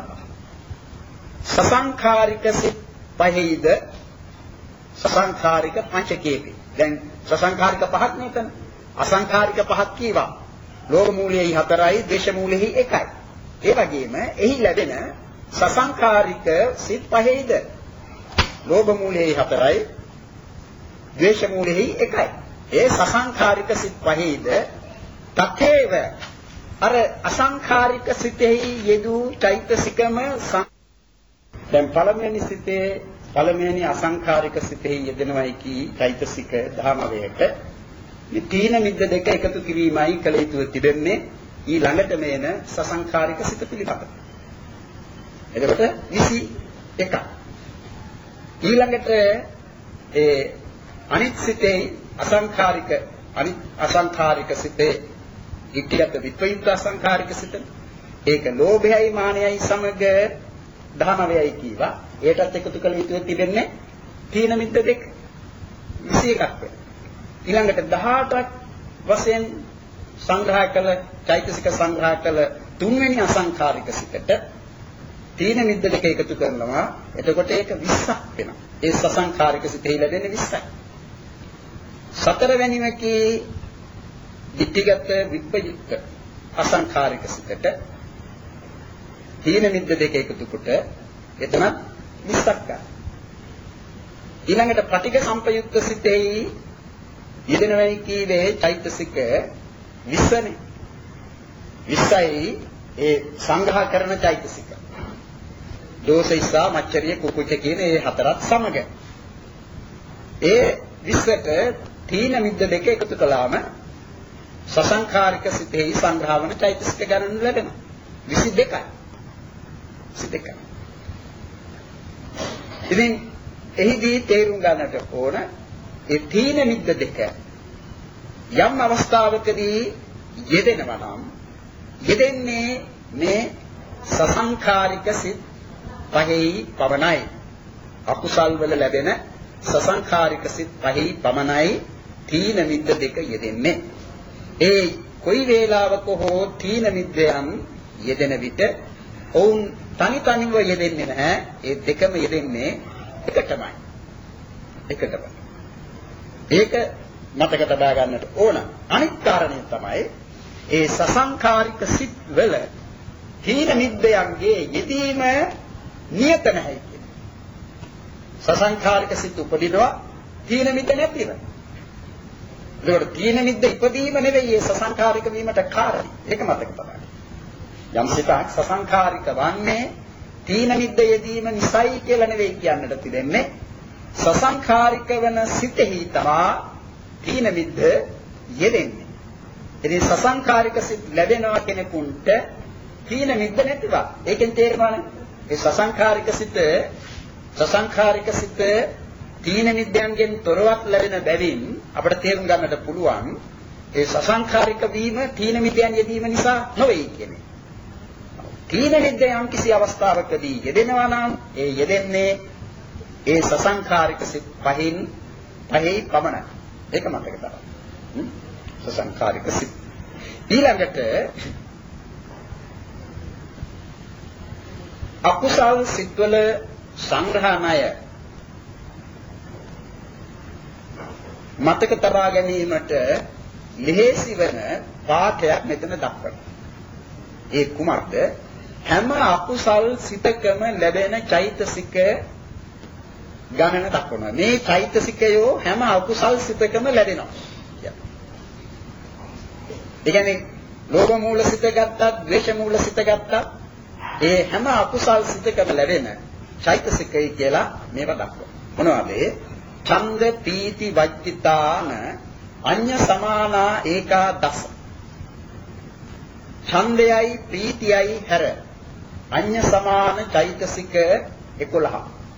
සසංඛාරික සිත් පහෙයිද සසංඛාරික පංචකේපි දැන් සසංඛාරික පහක් නෙතන අසංඛාරික පහක් කීවා ලෝභ මූලයේ හතරයි ද්වේෂ මූලයේ එකයි ඒ වගේම එහි ලැබෙන සසංඛාරික සිත් පහෙයිද ලෝභ මූලයේ හතරයි ද්වේෂ මූලයේ එකයි ඒ සසංඛාරික සිත් පහෙයිද තතේව අර අසංඛාරික සිතෙහි යෙදූ චෛතසිකම දැන් පළමුවෙනි සිතේ පළමුවෙනි අසංඛාරික සිතෙහි යෙදෙනවයි කී චෛතසික දහනවයට මේ තීන මිද්ද දෙක එකතු කිරීමයි කළ යුතුව තිබෙන්නේ ඊළඟට මේන සසංඛාරික සිත පිළිබඳව. එතකොට විසි එකක්. ඊළඟට ඒ අනිත් සිතේ අසංඛාරික අනිත් අසංඛාරික සිතේ ඉක්තිගත විප්‍රයුක්ත අසංඛාරික සිත ඒක ලෝභයයි මානයයි සමග දහනවයයි කීවා. ඒකත් එකතු කළ යුතුව තිබෙන්නේ තීන මිද්ද දෙක විසි එකක් වෙනවා. ඊළඟට දහඅටක් වශයෙන් සංග්‍රහ කළ චෛතසික සංග්‍රහ කළ තුන්වෙනි අසංඛාරික සිතට තීන මිද්ද දෙක එකතු කරනවා. එතකොට ඒක විස්සක් වෙනවා. ඒ සසංඛාරික සිතෙහි ලැබෙන විස්සයි. සතරවැනිමකී ditthිගත විප්‍රයුක්ත අසංඛාරික සිතට තීන මිද්ද දෙක එකතු කොට එතන විස්සක් ගන්න. ඊළඟට පටිඝ සම්පයුක්ත සිතෙහි යෙදෙනවයි කීවේ චෛතසික විස්සනේ. විස්සයි ඒ සංග්‍රහ කරන චෛතසික. දෝෂයිසා මච්චරිය කුකුච කියන ඒ හතරත් සමග. ඒ විස්සට තීන මිද්ද දෙක එකතු කළාම සසංඛාරික සිතෙහි සංග්‍රහ වන චෛතසික ගණන් ලැබෙනවා. විසි දෙකයි. විසි දෙකයි. ඉතින් එහිදී තේරුම් ගන්නට ඕන ඒ තීන මිද්ද දෙක යම් අවස්ථාවකදී යෙදෙනවා නම් යෙදෙන්නේ මේ සසංඛාරික සිත් පහෙහි පමණයි. අකුසල් වල ලැබෙන සසංඛාරික සිත් පහෙහි පමණයි තීන මිද්ද දෙක යෙදෙන්නේ. ඒ කොයි වේලාවක හෝ තීන මිද්දයන් යෙදෙන විට ඔවුන් තනි තනිව යෙදෙන්නේ නැහැ. ඒ දෙකම යෙදෙන්නේ එකටමයි. එකටමයි. ඒක මතක තබා ගන්නට ඕන. අනිත් කාරණය තමයි ඒ සසංඛාරික සිත් වල තීන මිද්දයන්ගේ යෙදීම නියත නැහැ කියන්නේ. සසංඛාරික සිත් උපදිනවා තීන මිද්ද නැතිව. ඒකට තීන මිද්ද ඉපදීම නෙවෙයි ඒ සසංඛාරික වීමට කාරණේ. ඒක මතක තබා ගන්න. යම් සිතක් සසංඛාරික වන්නේ තීන මිද්ද යෙදීම නිසයි කියලා නෙවෙයි කියන්නට තිබෙන්නේ. සසංඛාරික වන සිතෙහි තමා තීන මිද්ද යෙදෙන්නේ. ඉතින් සසංඛාරික සිත් ලැබෙනවා කෙනෙකුට තීන මිද්ද නැතිව. ඒකෙන් තේරෙනවනේ ඒ සසංඛාරික සිත සසංඛාරික සිත තීන මිද්දයන්ගෙන් තොරවත් ලැබෙන බැවින් අපිට තේරුම් ගන්නට පුළුවන් ඒ සසංඛාරික වීම තීන මිද්දයන් යෙදීම නිසා නොවේ කියන්නේ. තීන මිද්ද යම් කිසි අවස්ථාවකදී යෙදෙනවා නම් ඒ යෙදෙන්නේ ඒ සසංඛාරික සිත් පහින් පහේ පමණයි. ඒක මතක තබන්න. සසංඛාරික සිත්. ඊළඟට අකුසල් සිත්වල සංග්‍රහණය මතක තබා ගැනීමට ලෙහෙසි වෙන පාඨයක් මෙතන දක්වනවා. ඒ කුමක්ද? හැම අකුසල් සිතකම ලැබෙන චෛතසික ගණන දක්වනවා. මේ චෛතසිකයෝ හැම අකුසල් සිතකම ලැබෙනවා. ඒ කියන්නේ ලෝභ මූල සිත ගත්තත්, ද්වේෂ මූල සිත ගත්තත් ඒ හැම අකුසල් සිතකම ලැබෙන චෛතසිකයි කියලා මේවා දක්වනවා. මොනවද? ඡන්ද, පීති, වච්චිතාන අඤ්ඤ සමානා ඒකාදස. ඡන්දයයි ප්‍රීතියයි හැර අඤ්ඤ සමාන චෛතසික එකොළහ.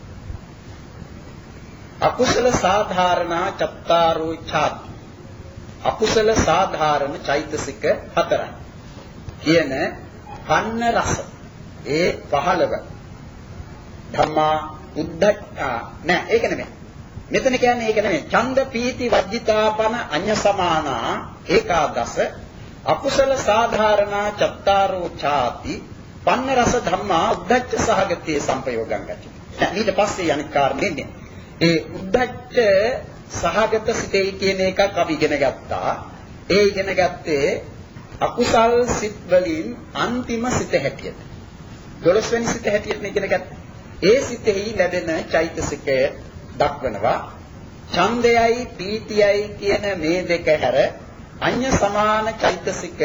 අකුසල සාධාරණ චත්තාරෝ ඡාති. අකුසල සාධාරණ චෛතසික හතරයි. කියන පන්න රස ඒ පහළව ධම්මා උද්ධච්චා නෑ ඒක නෙමෙයි. මෙතන කියන්නේ ඒක නෙමෙයි. ඡන්ද පීති වජ්ජිතාපන අඤ්ඤ සමානා ඒකාදස අකුසල සාධාරණා චත්තාරෝ ඡාති පන්න රස ධම්මා උද්ධච්ච සහගතේ සංපයෝගං ගති. ඊට පස්සේ අනිත් කාරණේ ඒ උද්ධච්ච සහගත සිතේ කියන එකක් අපි ඉගෙන ගත්තා. ඒ ඉගෙන ගත්තේ අකුසල් සිත් වලින් අන්තිම සිත හැටියට. දොළොස් වෙනි සිත හැටියට ඉගෙන ගත්තා. ඒ සිතෙහි ලැබෙන චෛතසිකය දක්වනවා. ඡන්දයයි පීතියයි කියන මේ දෙක හැර අඤ්ඤ සමාන චෛතසික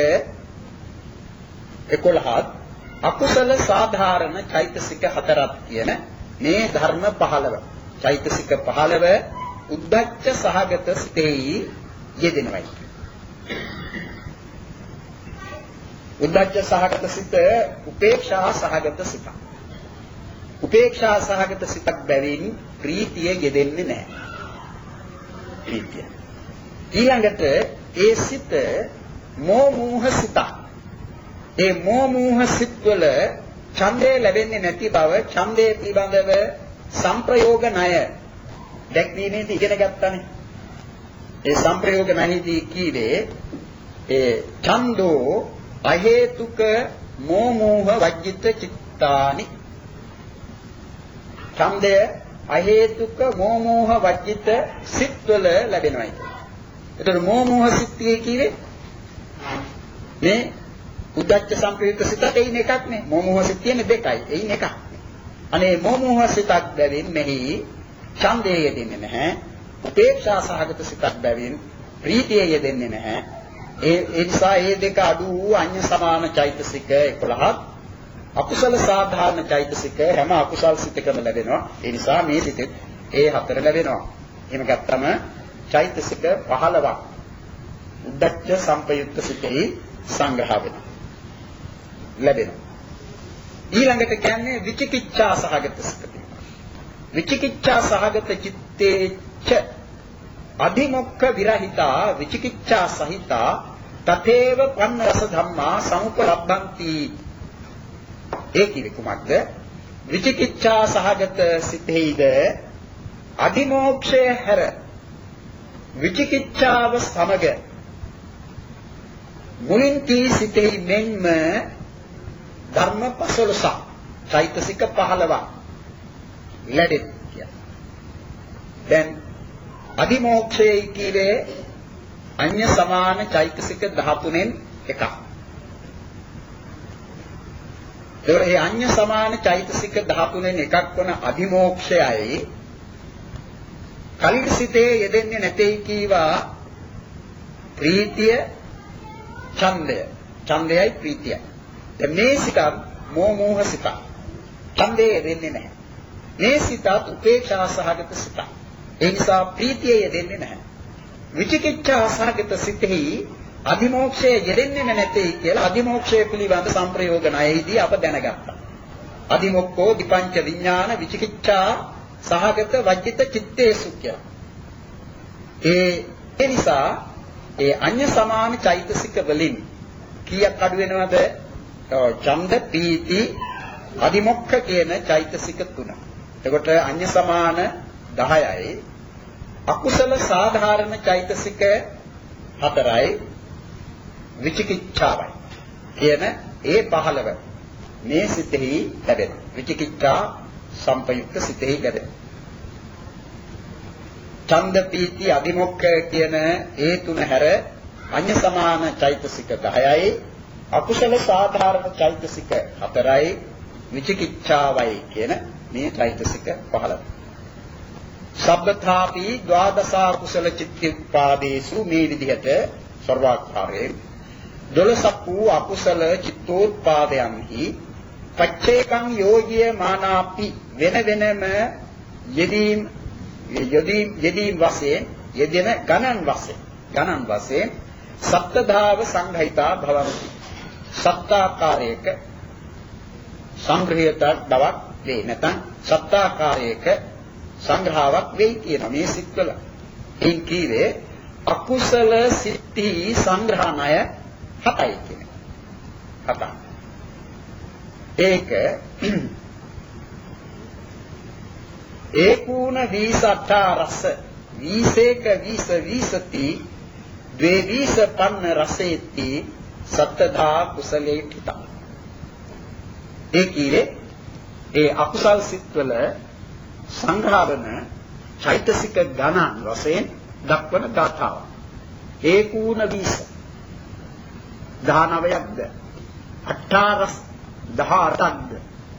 එකොළහක් අකුසල සාධාරණ චෛතසික හතරක් කියන මේ ධර්ම පහළව චෛතසික පහළව උද්ධච්ච සහගත සිතෙහි යෙදෙනවයි. උද්ධච්ච සහගත සිත උපේක්ෂා සහගත සිතක්. උපේක්ෂා සහගත සිතක් බැවින් ප්‍රීතිය යෙදෙන්නේ නැහැ. ප්‍රීතිය. ඊළඟට ඒ සිත මෝමූහ සිතක්. ඒ මෝමූහ සිත් වල ඡන්දය ලැබෙන්නේ නැති බව ඡන්දයේ පිළිබඳව සංප්‍රයෝග ණය දැක්වීමේදී ඉගෙන ගත්තානේ. ඒ සංප්‍රයෝග ණයදී කීවේ ඒ ඡන්தோ අහේතුක මෝමූහ වජ්ජිත චිත්තානි. ඡන්දය අහේතුක මෝමූහ වජ්ජිත සිත් වල ලැබෙනවායි. ඒතර මෝමූහ සිත් කියේ මේ උද්ධච්ච සංප්‍රයුක්ත සිතට එයින් එකක් නේ. මෝමූහ සිත් තියෙන දෙකයි. එයින් එකක්. අනේ මෝමූහ සිතක් බැවින් මෙහි ඡන්දය යෙදෙන්නේ නැහැ. උපේක්ෂා සහගත සිතක් බැවින් ප්‍රීතිය යෙදෙන්නේ නැහැ. ඒ ඒ නිසා මේ දෙක අඩු වූ අඤ්ඤ සමාන චෛතසික එකොළහක් අකුසල සාධාරණ චෛතසික හැම අකුසල් සිතකම ලැබෙනවා. ඒ නිසා මේ සිතෙත් ඒ හතර ලැබෙනවා. එහෙම ගත්තම චෛතසික පහළොවක් උද්ධච්ච සංපයුක්ත සිතෙහි සංග්‍රහ වෙනවා. ලැබෙනවා. ඊළඟට කියන්නේ විචිකිච්ඡා සහගත සිත. විචිකිච්ඡා සහගත චිත්තේච්ච අධිමොක්ඛ විරහිතා විචිකිච්ඡා සහිතා තතේව පන්න රස ධම්මා සමුපලබ්ධಂತಿ. ඒ කිවි කුමක්ද? විචිකිච්ඡා සහගත සිතෙහිද අධිමෝක්ෂය හැර විචිකිච්ඡාව සමග මුලින් කී සිතෙහි මෙන්ම ධර්ම පසළොස්වක චෛතසික පහළොවක් ලැබෙන්නේ. දැන් අධිමෝක්ෂයේ කීවේ අඤ්ඤ සමාන චෛතසික දහතුනෙන් එකක්. ඒ අඤ්ඤ සමාන චෛතසික දහතුනෙන් එකක් වන අධිමෝක්ෂයයි කලින් සිතේ යෙදෙන්නේ නැtei කීවා ප්‍රීතිය ඡන්දය. ඡන්දයයි ප්‍රීතියයි. දැන් මේ සිත මෝමෝහ සිත. ඡන්දේ යෙදෙන්නේ නැහැ. මේ සිතත් උපේක්ෂා සහගත සිතක්. ඒ නිසා ප්‍රීතිය යෙදෙන්නේ නැහැ. විචිකිච්ඡා සහගත සිතෙහි අධිමෝක්ෂය යෙදෙන්නේ නැtei කියලා අධිමෝක්ෂය පිළිබඳ සංප්‍රයෝග ණයෙහිදී අප දැනගත්තා. අධිමොක්ඛෝ දීපංච විඥාන විචිකිච්ඡා සහගත වජ්ජිත චිත්තේසු කියලා. ඒ ඒ නිසා ඒ අඤ්ඤ සමාන චෛතසික වලින් කීයක් අඩු වෙනවද? ඡන්ද පීති අධිමොක්ඛ කියන චෛතසික තුන. එතකොට අඤ්ඤ සමාන දහයයි අකුසල සාධාරණ චෛතසික හතරයි විචිකිච්ඡාවයි කියන ඒ පහළව මේ සිතෙහි ලැබෙන විචිකිච්ඡා සංපයුක්ත සිතෙහි ලැබෙන ඡන්ද පීති අධිමොක්ඛ කියන ඒ තුන හැර අඤ්ඤ සමාන චෛතසික දහයයි අකුසල සාධාරණ චෛතසික හතරයි විචිකිච්ඡාවයි කියන මේ චෛතසික පහළව. සබ්බථාපි ද්වාදසා කුසල චිත්තෝත්පාදේසු මේ විදිහට සර්වාකාරයෙන් දොළොසක් වූ අකුසල චිත්තෝත්පාදයන්හි පච්චේකං යෝගිය මානාපි වෙන වෙනම යෙදීම් යෙදීම් යෙදීම් වශයෙන් යෙදෙන ගණන් වශයෙන් ගණන් වශයෙන් සප්තධාව සංඝයිතා භවಂತಿ. සත්තාකාරයක සංග්‍රහයට බවක් වේ නැත්නම් සත්තාකාරයක සංග්‍රහාවක් වෙයි කියන මේ සිත්වල. එයින් කීවේ අකුසල සිත්ති සංග්‍රහණය හතයි කියන. කතා. ඒක ඒකූණ වීසට්ඨා රස වීසේක වීස වීසති ද්වේ වීස පන්න රසේති සත්තදා කුසලේ හිතා. ඒ කියේ ඒ අකුසල් සිත්වල සංග්‍රහවන චෛතසික ගණන් වශයෙන් දක්වන ගාථාව. ඒකූණ වීස දහනවයක්ද අට්ඨාරස් දහඅටක්ද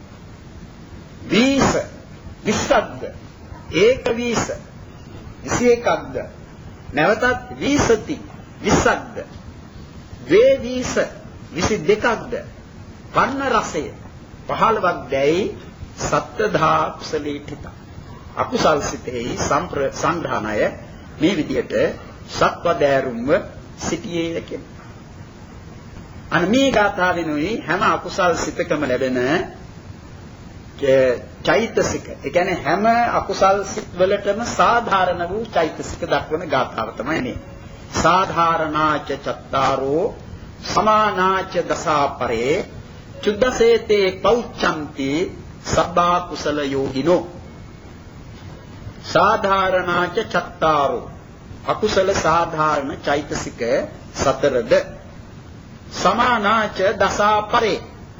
වීස විස්සක්ද ඒක වීස විසි එකක්ද නැවතත් වීසති විස්සක්ද ද්වේ වීස විසි දෙකක්ද පන්න රසය පහළවක් දැයි සත්තදා කුසලී හිත. අකුසල් සිතෙහි සංග්‍රහණය මේ විදිහට සත්වදෑරුම්ව සිටියේ කියන. අන්න මේ ගාථාවෙනුයි හැම අකුසල් සිතකම ලැබෙන චෛතසික. ඒ කියන්නේ හැම අකුසල් සිත් වලටම සාධාරණ වූ චෛතසික දක්වන ගාථාව තමයි මේ. සාධාරණාච චත්තාරෝ සමානාච දසාපරේ චුද්දසේතේ පෞච්ඡන්ති සබ්බා කුසල යෝගිනෝ. සාධාරණාච චත්තාරෝ අකුසල සාධාරණ චෛතසික සතරද සමානාච දසාපරේ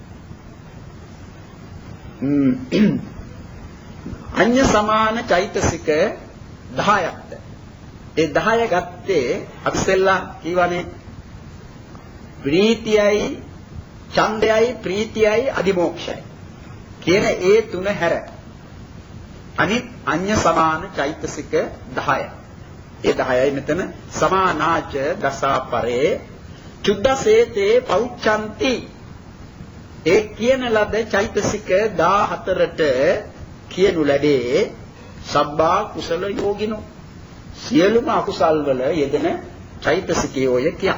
අඤ්ඤ සමාන චෛතසික දහයක්ද. ඒ දහය ගත්තේ අපි ඉස්සෙල්ලා කියවනේ ප්‍රීතියයි ඡන්දයයි ප්‍රීතියයි අදිමෝක්ෂයයි කියන ඒ තුන හැර අනිත් අඤ්ඤ සමාන චෛතසික දහය. ඒ දහයයි මෙතන සමානාච දසාපරේ චුද්දසේතේ පෞච්ඡන්ති. ඒ කියන ලද චෛතසික දාහතරට කියනු ලැබේ සබ්බා කුසල යෝගිනෝ. සියලුම අකුසල් වල යෙදෙන චෛතසිකයෝය කිය.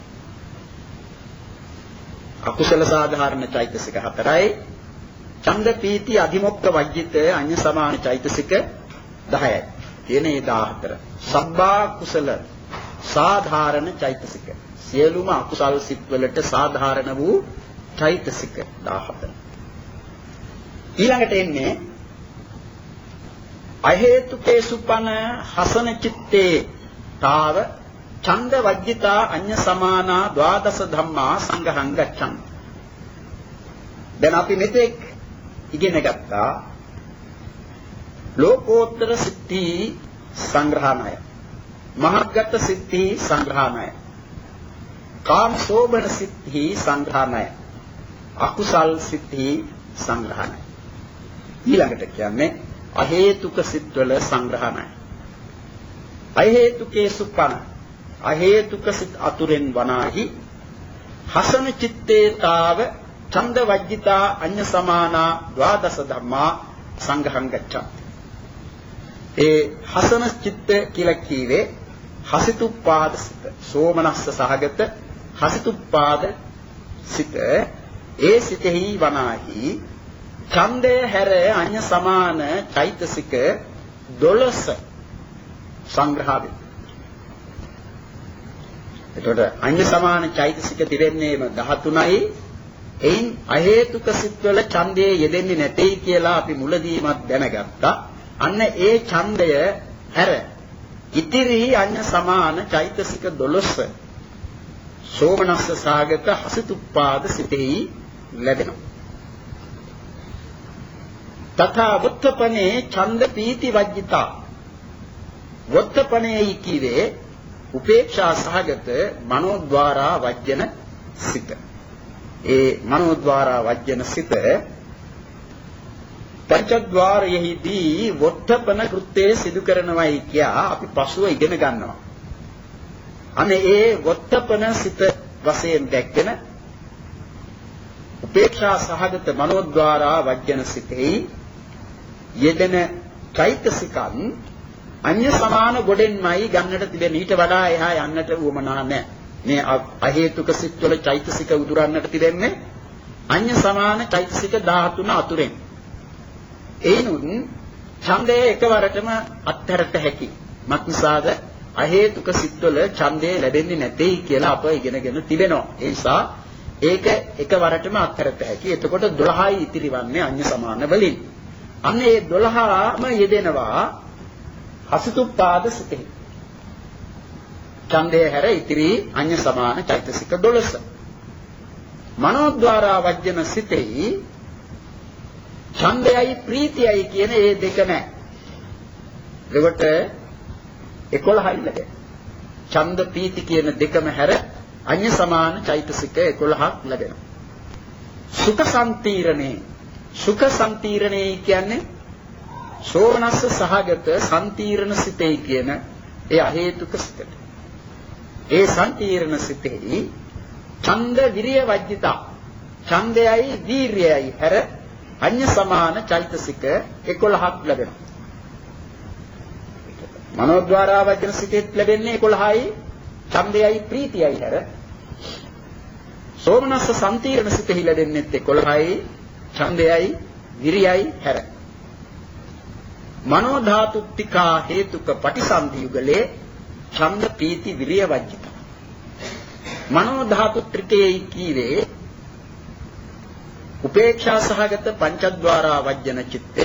අකුසල සාධාරණ චෛතසික හතරයි. ඡන්ද පීති අධිමොක්ඛ වජ්ජිත අඤ්ඤ සමාන චෛතසික දහයයි. කියන මේ දාහතර. සබ්බා කුසල සාධාරණ චෛතසික. සියලුම අකුසල් සිත් වලට සාධාරණ වූ චෛතසික දාහතර. ඊළඟට එන්නේ අහේතුකේ සුපන හසන චිත්තේ තාව ඡන්ද වජ්ජිතා අඤ්ඤ සමානා ද්වාදස ධම්මා සංඝං ගච්ඡන්. දැන් අපි මෙතෙක් ඉගෙන ගත්තා ලෝකෝත්තර සිද්ධි සංග්‍රහණය, මහග්ගත සිද්ධි සංග්‍රහණය, කාමසෝබන සිද්ධි සංග්‍රහණය, අකුසල් සිද්ධි සංග්‍රහණය. ඊළඟට කියන්නේ අහේතුක සිත්වල සංග්‍රහණය. අහේතුකේ සුපන අහේතුක සිත් අතුරෙන් වනාහි හසන චිත්තේතාව ඡන්ද වජ්ජිතා අඤ්ඤ සමානා ද්වාදස ධම්මා සංඝං ගච්ඡා. ඒ හසන චිත්ත කියලා කියවේ හසිතුප්පාද සිත, සෝමනස්ස සහගත හසිතුප්පාද සිත. ඒ සිතෙහි වනාහි ඡන්දය හැර අඤ්ඤ සමාන චෛතසික දොළොස් සංග්‍රහ වේ. එතකොට අඤ්ඤ සමාන චෛතසික තිබෙන්නේම දහතුනයි. එයින් අහේතුක සිත්වල ඡන්දයේ යෙදෙන්නේ නැtei කියලා අපි මුලදීමත් දැනගත්තා. අන්න ඒ ඡන්දය හැර ඉතිරි අඤ්ඤ සමාන චෛතසික දොළොස් සෝමනස්ස සාගත හසිතුප්පාද සිතෙහි ලැබෙනවා. තථා වුත්තපනේ ඡන්ද පීති වජ්ජිතා. වුත්තපනේ කීවේ උපේක්ෂා සහගත මනෝද්වාරා වජ්ජන සිත. ඒ මනෝද්වාරා වජ්ජන සිත පංචද්වාරයේදී වොත්තපන කෘත්‍යය සිදු කරනවායි කියා අපි පසුව ඉගෙන ගන්නවා. අනේ ඒ වොත්තපන සිත වශයෙන් දැක්කෙන උපේක්ෂා සහගත මනෝද්වාරා වජ්ජන සිතෙහි යෙදෙන චෛතසිකන් අඤ්ඤ සමාන ගොඩෙන්මයි ගන්නට තිබෙන. ඊට වඩා එහා යන්නට උවමනා නැහැ. මේ අහේතුක සිත්වල චෛතසික උදුරන්නට තිබෙන්නේ අඤ්ඤ සමාන චෛතසික දහතුන අතුරෙන්. ඒනුත් ඡන්දය එකවරටම අත්හැරට හැකි. මත්නිසාද අහේතුක සිත්වල ඡන්දය ලැබෙන්නේ නැtei කියලා අප ඉගෙනගෙන තිබෙනවා. ඒ නිසා ඒක එකවරටම අත්හැරත හැකි. එතකොට දොළහයි ඉතිරිවන්නේ අඤ්ඤ සමාන වලින්. අන්න ඒ දොළහම යෙදෙනවා හසිතුප්පාද සිතෙහි. ඡන්දය හැර ඉතිරි අඤ්ඤ සමාන චෛතසික දොළොස්. මනෝද්වාරා වජ්ජන සිතෙහි ඡන්දයයි ප්‍රීතියයි කියන මේ දෙක නැහැ. එතකොට එකොළහයි ලැබෙන. ඡන්ද ප්‍රීති කියන දෙකම හැර අඤ්ඤ සමාන චෛතසික එකොළහක් ලැබෙනවා. සුඛ සම්තීරණේ සුඛ සම්තීරණේ කියන්නේ සෝමනස්ස සහගත සම්තීරණ සිතේ කියන ඒ අහේතුක සිතට. ඒ සම්තීරණ සිතෙහි ඡන්ද විරිය වජ්ජිතා ඡන්දයයි වීර්යයයි හැර අඤ්ඤ සමාන චෛතසික එකොළහක් ලැබෙනවා. මනෝද්වාරා වජ්ජන සිතෙත් ලැබෙන්නේ එකොළහයි ඡන්දයයි ප්‍රීතියයි හැර සෝමනස්ස සම්තීරණ සිතෙහි ලැබෙන්නේත් එකොළහයි ඡන්දයයි විරියයි හැර මනෝ ධාතු ටිකා හේතුක පටිසන්ධි යුගලේ ඡන්ද ප්‍රීති විරිය වජ්ජිත මනෝ ධාතු ත්‍රිකේ කීවේ උපේක්ෂා සහගත පංචද්වාරා වජ්ජන චිත්තය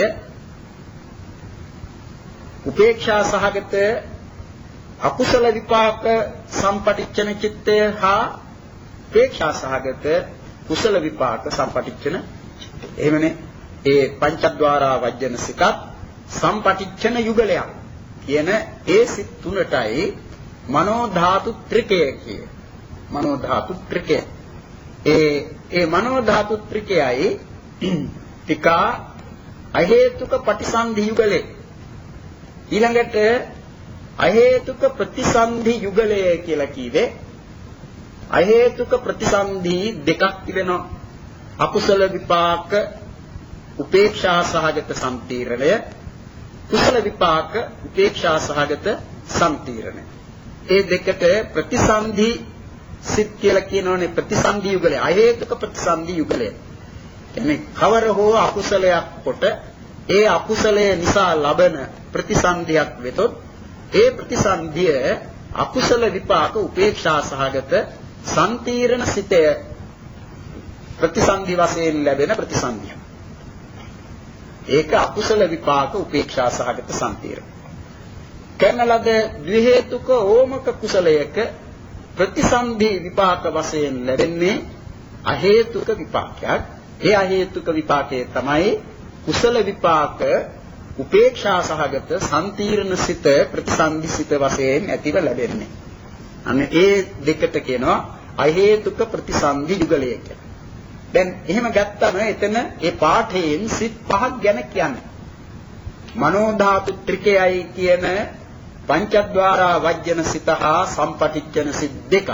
උපේක්ෂා සහගත අකුසල විපාක සම්පටිච්ඡන චිත්තය හා උපේක්ෂා සහගත කුසල විපාක සම්පටිච්ඡන එහෙමනේ ඒ පංචද්වාරා වජ්ජන සිතත් සම්පටිච්ඡන යුගලයක් කියන ඒ සිත් තුනටයි මනෝ ධාතු ත්‍රිකය කියේ. මනෝ ධාතු ත්‍රිකය. ඒ ඒ මනෝ ධාතු ත්‍රිකයයි ටිකා අහේතුක ප්‍රතිසන්ධි යුගලේ. ඊළඟට අහේතුක ප්‍රතිසන්ධි යුගලය කියලා කිව්වේ අහේතුක ප්‍රතිසන්ධි දෙකක් තිබෙනවා. අකුසල විපාක උපේක්ෂා සහගත සම්තීරණය කුසල විපාක උපේක්ෂා සහගත සම්තීරණය. ඒ දෙකට ප්‍රතිසන්ධි සිත් කියලා කියනෝනේ ප්‍රතිසන්ධි යුගලය අහේතුක ප්‍රතිසන්ධි යුගලය. එන්නේ කවර හෝ අකුසලයක් කොට ඒ අකුසලය නිසා ලබන ප්‍රතිසන්ධියක් වෙතොත් ඒ ප්‍රතිසන්ධිය අකුසල විපාක උපේක්ෂා සහගත සම්තීරණ සිතය ප්‍රතිසන්ධි වශයෙන් ලැබෙන ප්‍රතිසන්ධිය. ඒක අකුසල විපාක උපේක්ෂා සහගත සම්තීරණ. කරන ලද ද්වි හේතුක ඕමක කුසලයක ප්‍රතිසන්ධි විපාක වශයෙන් ලැබෙන්නේ අහේතුක විපාකයක්. ඒ අහේතුක විපාකයේ තමයි කුසල විපාක උපේක්ෂා සහගත සම්තීරණ සිත ප්‍රතිසන්ධි සිත වශයෙන් ඇතිව ලැබෙන්නේ. අන්න ඒ දෙකට කියනවා අහේතුක ප්‍රතිසන්ධි යුගලය කියලා. දැන් එහෙම ගත්තම එතන ඒ පාඨයෙන් සිත් පහක් ගැන කියන්නේ. මනෝ ධාතු ත්‍රිකයයි කියන පංචද්වාරා වජ්ජන සිත හා සම්පටිච්ඡන සිත් දෙකක්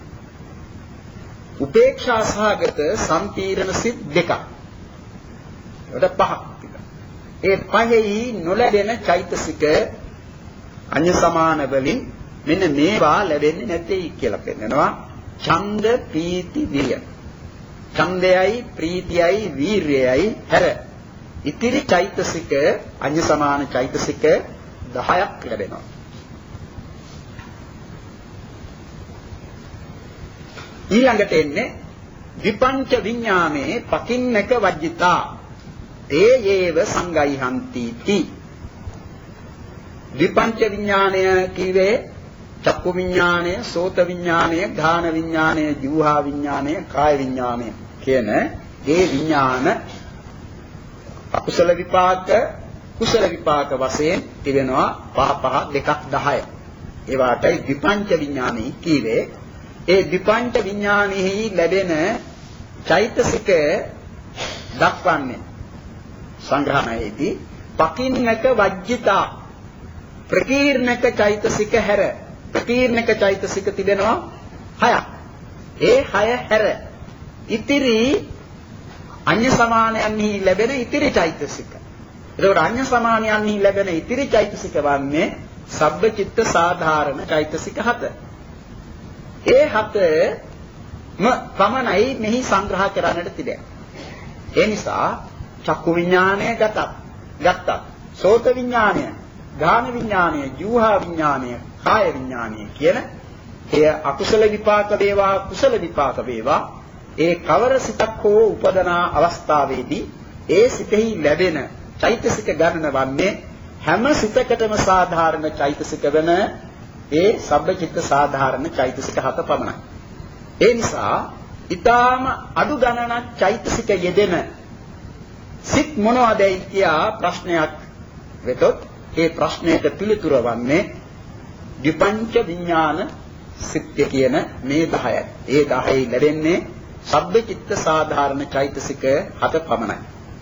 උපේක්ෂා සහගත සම්තීරණ සිත් දෙකක්. ඒකට පහක් තිබෙනවා. ඒ පහෙහි නොලැබෙන චෛතසික අඤ්ඤ සමාන වලින් මෙන්න මේවා ලැබෙන්නේ නැtei කියලා පෙන්නනවා. ඡන්ද ප්‍රීති විරිය. ඡන්දයයි ප්‍රීතියයි වීර්යයයි හැර ඉතිරි චෛතසික අඤ්ඤ සමාන චෛතසික දහයක් ලැබෙනවා. ඊළඟට එන්නේ විපංච විඥානේ පකින්නක වජ්ජිතා තේ යේව සංගයිහන්ති ති. විපංච විඥානය කිවේ චක්කු විඥානය, සෝත විඥානය, ධාන විඥානය, ජීවහා විඥානය, කාය විඥානය කියන ඒ විඥාන අකුසල විපාක කුසල විපාක වශයෙන් තිබෙනවා පහ පහ දෙකක් දහය. ඒවාටයි විපංච විඥානයි කිවේ. ඒ විපංච විඥානෙහි ලැබෙන චෛතසික දක්වන්නේ සංග්‍රහණයේදී පකින්නක වජ්ජිතා ප්‍රකීර්ණක චෛතසික හැර ප්‍රකීර්ණක චෛතසික තිබෙනවා හයක්. ඒ හය හැර ඉතිරි අඤ්ඤ සමානයන්හි ලැබෙන ඉතිරි චෛතසික. ඒකට අඤ්ඤ සමානයන්හි ලැබෙන ඉතිරි චෛතසික වන්නේ සබ්බචිත්ත සාධාරණ චෛතසික හත. ඒ හතම පමණයි මෙහි සංග්‍රහ කරන්නට තිබෙන්නේ. ඒ නිසා චක්කු විඥානය ගතත් ගත්තත් සෝත විඥානය, ධාන විඥානය, ජීවහා විඥානය, කාය විඥානය කියන එය අකුසල විපාක වේවා කුසල විපාක වේවා ඒ කවර සිතක් හෝ උපදනා අවස්ථාවේදී ඒ සිතෙහි ලැබෙන චෛතසික ගණන වන්නේ හැම සිතකටම සාධාරණ චෛතසික වෙන ඒ සබ්බචිත්ත සාධාරණ චෛතසික හත පමණයි. ඒ නිසා ඊටාම අඩු ගණනක් චෛතසික යෙදෙන සිත් මොනවදයි කියා ප්‍රශ්නයක් වෙතොත් ඒ ප්‍රශ්නයට පිළිතුර වන්නේ විපංච විඥාන සිත් කියන මේ දහයයි. ඒ දහයේ ලැබෙන්නේ සබ්බචිත්ත සාධාරණ චෛතසික හත පමණයි.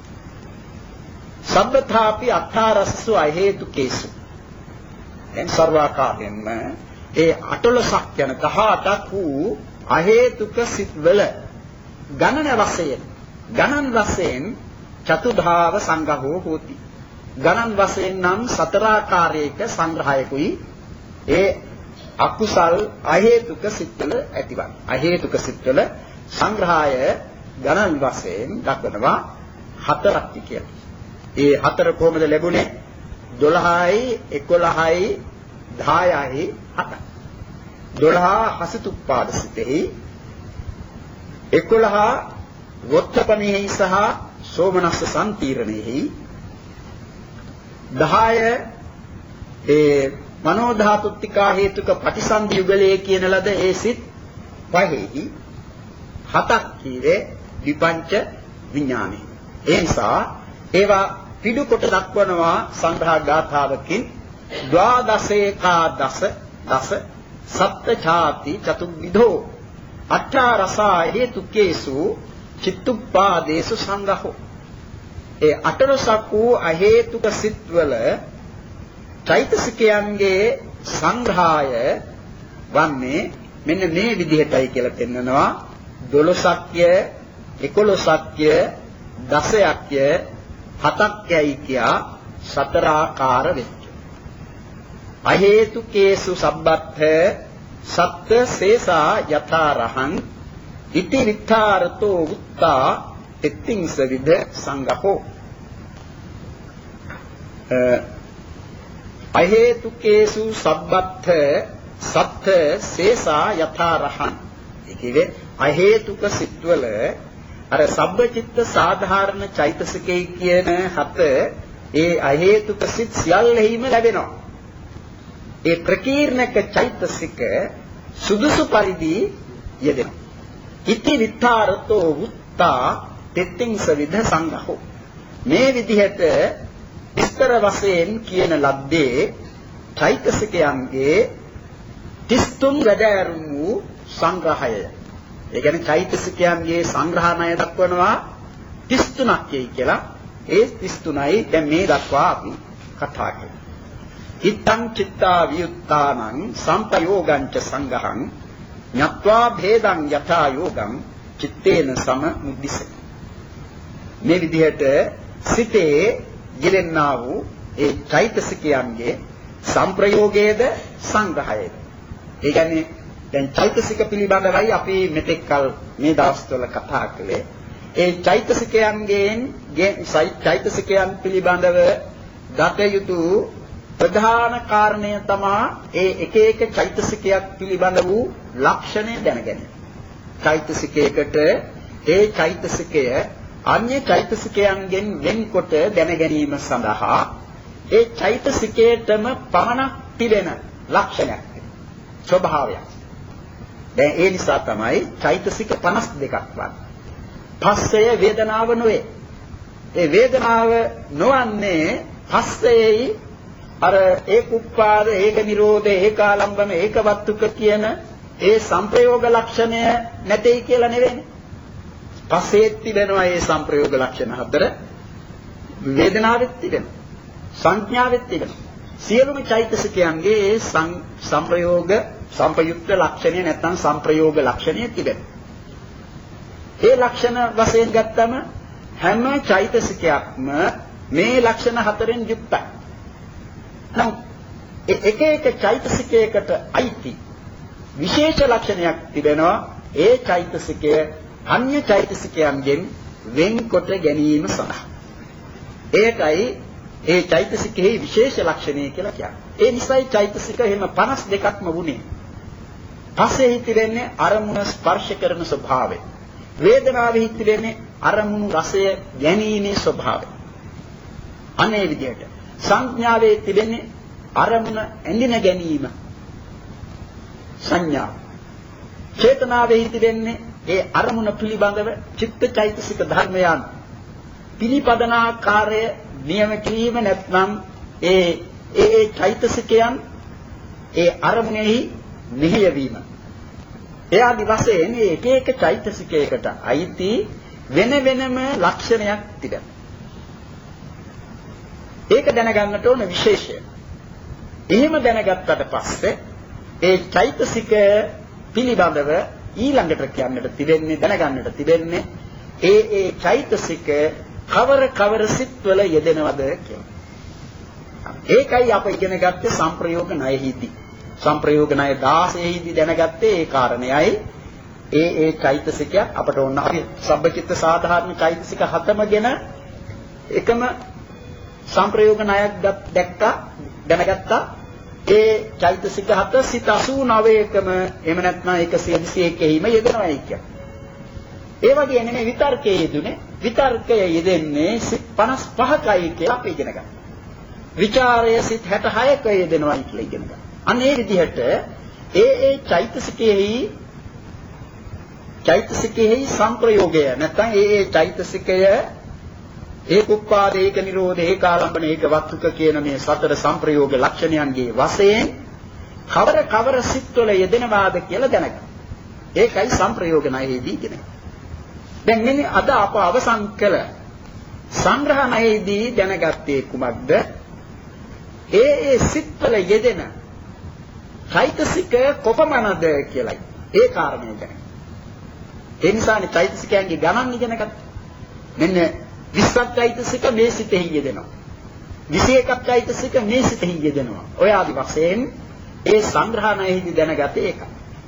සබ්බථාපි අට්ඨාරසසු අහේතුකේසු. දැන් සර්වාකාරයෙන්ම ඒ අටලොසක් යන දහ අටක් වූ අහේතුක සිත් වල ගණන වශයෙන් ගණන් වශයෙන් චතුධාව සංගහෝ හෝති. ගණන් වශයෙන් නම් සතරාකාරයක සංග්‍රහයකුයි ඒ අකුසල් අහේතුක සිත්වල ඇතිවන්නේ. අහේතුක සිත්වල සංග්‍රහය ගණන් වශයෙන් දක්වනවා හතරක් කියලා. ඒ හතර කොහොමද ලැබුණේ? දොළහයි එකොළහයි දහයයි හතයි. දොළහ හසිතුප්පාද සිතෙහි, එකොළහ වොත්තපණෙහි සහ සෝමනස්ස සම්තිරණෙහි, දහය ඒ මනෝ ධාතුත්තිකා හේතුක ප්‍රතිසන්දි යුගලයේ කියන ලද ඒ සිත් පහෙහි, හතක් කීවේ විපංච විඥානේ. ඒ නිසා ඒවා පිටු කොට දක්වනවා සංග්‍රහ ගාථාවකින් ද්වාදසේකා දස දස සත්‍ය ඡාති චතුවිධෝ අට්ඨාරසා හේතුකේසු චිත්තුප්පාදේසු සංගහෝ. ඒ අටරසක් වූ අහේතුක සිත්වල චෛතසිකයන්ගේ සංග්‍රහය වන්නේ මෙන්න මේ විදිහටයි කියලා පෙන්නනවා. දොළොසක්ය, එකොළොසක්ය, දසයක්ය, හතක්යයි කියා සතර ආකාර වෙච්ච. අහේතුකේසු සබ්බත්ථ සත්‍ය සේසා යථාරහං ඉති විත්තාරතෝ උත්තා තෙත්තිංස විද සංගහෝ. අහේතුකේසු සබ්බත්ථ සත්‍ය සේසා යථාරහං. ඒ කියන්නේ අහේතුක සිත්වල අර සබ්බචිත්ත සාධාරණ චෛතසිකේ කියන හත ඒ අහේතුක සිත් සියල්ලෙහිම ලැබෙනවා. ඒ ප්‍රකීර්ණක චෛතසික සුදුසු පරිදි යෙදෙනවා. ඉති විත්තාරතෝ උත්තා තෙත්තිංස විද සංගහෝ. මේ විදිහට විස්තර වශයෙන් කියන ලද්දේ චෛතසිකයන්ගේ තිස් තුන් වැඩෑරුම් වූ සංග්‍රහය. ඒ කියන්නේ චෛතසිකයන්ගේ සංග්‍රහණය දක්වනවා තිස් තුනක් කියලා. ඒ තිස් තුනයි දැන් මේ දක්වා අපි කතා කරන්නේ. හිතං චිත්තා වියුත්තානං සම්පයෝගං ච සංගහං ඤත්වා භේදං යථා යෝගං චිත්තේන සම මුද්දිසති. මේ විදිහට සිතේ යෙලෙන්නා වූ ඒ චෛතසිකයන්ගේ සංප්‍රයෝගයේද සංග්‍රහයේද. ඒ කියන්නේ දැන් චෛතසික පිළිබඳවයි අපි මෙතෙක් කල මේ දවස්වල කතා කළේ. ඒ චෛතසිකයන්ගෙන් චෛතසිකයන් පිළිබඳව දත යුතු ප්‍රධාන කාරණය තමයි ඒ එක එක චෛතසිකයක් පිළිබඳ වූ ලක්ෂණය දැනගැනීම. චෛතසිකයකට ඒ චෛතසිකය අන්‍ය චෛතසිකයන්ගෙන් වෙන්කොට දැනගැනීම සඳහා ඒ චෛතසිකයටම පමණක් තිබෙන ලක්ෂණයක්, ස්වභාවයක්. දැන් ඒ නිසා තමයි චෛතසික පනස් දෙකක් වන්නේ. පස්සය වේදනාව නොවේ. ඒ වේදනාව නොවන්නේ පස්සයයි අර ඒක උප්පාද, ඒක නිරෝධ, ඒකාලම්බන, ඒකවත්තුක කියන ඒ සංප්‍රයෝග ලක්ෂණය නැtei කියලා නෙවෙයි. පස්සෙත් තිබෙනවා ඒ සංප්‍රයෝග ලක්ෂණ හතර. වේදනාවෙත් තිබෙනවා. සංඥාවෙත් තිබෙනවා. සියලුම චෛතසිකයන්ගේ ඒ සංප්‍රයෝග සංපයුක්ත ලක්ෂණය නැත්නම් සංප්‍රයෝග ලක්ෂණය තිබෙනවා. ඒ ලක්ෂණ වශයෙන් ගත්තම හැම චෛතසිකයක්ම මේ ලක්ෂණ හතරෙන් යුක්තයි. නම් එක එක චෛතසිකයකට අයිති විශේෂ ලක්ෂණයක් තිබෙනවා. ඒ චෛතසිකය අන්‍ය චෛතසිකයන්ගෙන් වෙන්කොට ගැනීම සඳහා. ඒකයි ඒ චෛතසිකයේ විශේෂ ලක්ෂණය කියලා කියන්නේ. ඒ නිසායි චෛතසික එහෙම පනස් දෙකක්ම වුණේ. පස්සේ හිතිරෙන්නේ අරමුණ ස්පර්ශ කරන ස්වභාවය. වේදනාවෙහි තිබෙන්නේ අරමුණු රසය ගැනීමේ ස්වභාවය. අනේ විදිහට සංඥාවේ තිබෙන්නේ අරමුණ ඇඳින ගැනීම සංඥා. චේතනාවෙහි තිබෙන්නේ ඒ අරමුණ පිළිබඳව චිත්තචෛතසික ධර්මයන් පිළිපදනාකාරය නියම කිරීම නැත්නම් ඒ ඒ ඒ චෛතසිකයන් ඒ අරමුණෙහි මෙහෙයවීම. ඒ ආදි වශයෙන් මේ එක එක චෛතසිකයකට අයිති වෙන වෙනම ලක්ෂණයක් තිබෙනවා. ඒක දැනගන්නට ඕන විශේෂය. එහෙම දැනගත්තට පස්සේ ඒ චෛතසික පිළිබඳව ඊළඟට කියන්නට තිබෙන්නේ දැනගන්නට තිබෙන්නේ ඒ ඒ චෛතසික කවර කවර සිත්වල යෙදෙනවද කියලා. ඒකයි අප ඉගෙන ගත්තේ සංප්‍රයෝග ණයෙහිදී. සංප්‍රයෝග ණය දාසයෙහිදී දැනගත්තේ ඒ කාරණේයි. ඒ ඒ චෛතසික අපට ඕන අපි සබ්බචිත්ත සාධාරණ චෛතසික හතමගෙන එකම සංප්‍රයෝග ණයක් දැක්කා දැනගත්තා. ඒ චෛතසික හත සිත අසූ නවයකම එහෙම නැත්නම් එකසිය විසි එකෙහිම යෙදෙනවායි කියන්නේ. ඒ වගේ නෙමෙයි විතර්කයේ යෙදුනේ. විතර්කය යෙදෙන්නේ සිත් පනස් පහකයි කියලා අපි ඉගෙන ගන්නවා. විචාරය සිත් හැට හයක යෙදෙනවායි කියලා ඉගෙන ගන්නවා. අන්න ඒ විදිහට ඒ ඒ චෛතසිකයෙහි චෛතසිකයෙහි සංප්‍රයෝගය නැත්නම් ඒ ඒ චෛතසිකය ඒක උපාද ඒක නිරෝධ ඒක ආරම්භන ඒක වත්තුක කියන මේ සතර සංප්‍රයෝග ලක්ෂණයන්ගේ වශයෙන් කවර කවර සිත්වල යෙදෙනවාද කියලා දැනගන්න. ඒකයි සංප්‍රයෝග ණයෙහිදී ඉගෙන. දැන් මෙන්න අද අප අවසන් කළ සංග්‍රහ ණයෙහිදී දැනගත්තේ කුමක්ද? ඒ ඒ සිත්වල යෙදෙන චෛතසික කොපමණද කියලායි. ඒ කාරණේ දැනගන්න. ඒ නිසානේ චෛතසිකයන්ගේ ගණන් ඉගෙන ගන්න. මෙන්න විස්සක් චෛතසික මේ සිතෙහි යෙදෙනවා. විසි එකක් චෛතසික මේ සිතෙහි යෙදෙනවා. ඔය ආදි වශයෙන් ඒ සංග්‍රහණයෙහිදී දැනගත්තේ ඒකයි.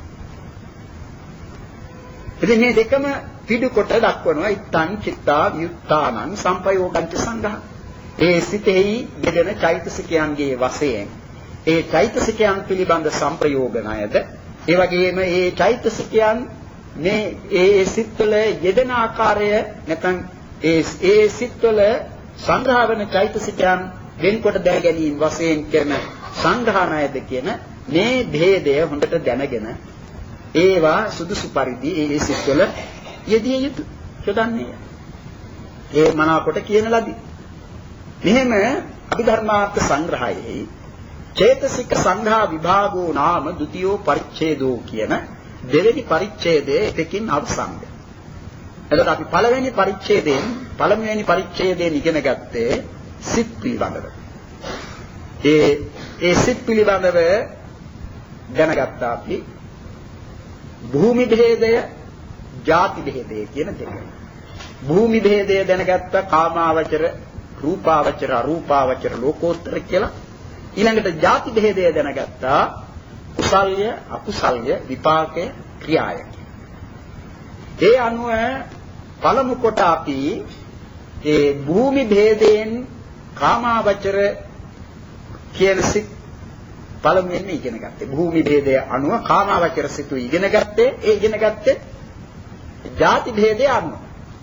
ඉතින් මේ දෙකම පිටු කොට දක්වනවා ඉත්තං චිත්තා වියුත්තානං සංපයෝගංච සංඝහ. ඒ සිතෙහි යෙදෙන චෛතසිකයන්ගේ වශයෙන් ඒ චෛතසිකයන් පිළිබඳ සංප්‍රයෝගණයද ඒ වගේම ඒ චෛතසිකයන් මේ ඒ සිත්වල යෙදෙන ආකාරය නැත්නම් ඒ ඒ සිත්වල සංග්‍රහ වන චෛතසිකයන් වෙන්කොට දැන ගැනීම වශයෙන් කරන සංග්‍රහණයද කියන මේ භේදය හොඳට දැනගෙන ඒවා සුදුසු පරිදි ඒ සිත්වල යෙදිය යුතු යොදන්නේ. ඒ මනාකොට කියන ලදී. මෙහෙම අභිධර්මාර්ථ සංග්‍රහයේ චේතසික සංඝා විභාගෝ නාම ဒ ුතියෝ පරිච්ඡේදෝ කියන දෙවෙනි පරිච්ඡේදයේ එකකින් අවසන්ද. එතකොට අපි පළවෙනි පරිච්ඡේදයෙන් පළමුවෙනි පරිච්ඡේදයෙන් ඉගෙන ගත්තේ සිත් පිළිබඳව. ඒ ඒ සිත් පිළිබඳව දැනගත්තා අපි භූමි භේදය, ಜಾති භේදය කියන දෙක. භූමි භේදය දැනගත්ත කාමාවචර, රූපාවචර, අරූපාවචර, ලෝකෝත්තර කියලා. ඊළඟට ಜಾති භේදය දැනගත්තා කුසල්ය, අකුසල්ය, විපාකය, ක්‍රියාය. ඒ අනුව පළමු කොට අපි ඒ භූමි භේදයෙන් කාමාවචර කියන සිත් පළමුවෙන් ඉගෙන ගත්තේ. භූමි භේදය අනුව කාමාවචර සිතු ඉගෙන ගත්තේ. ඒ ඉගෙන ගත්තේ ಜಾති භේදය අනුව.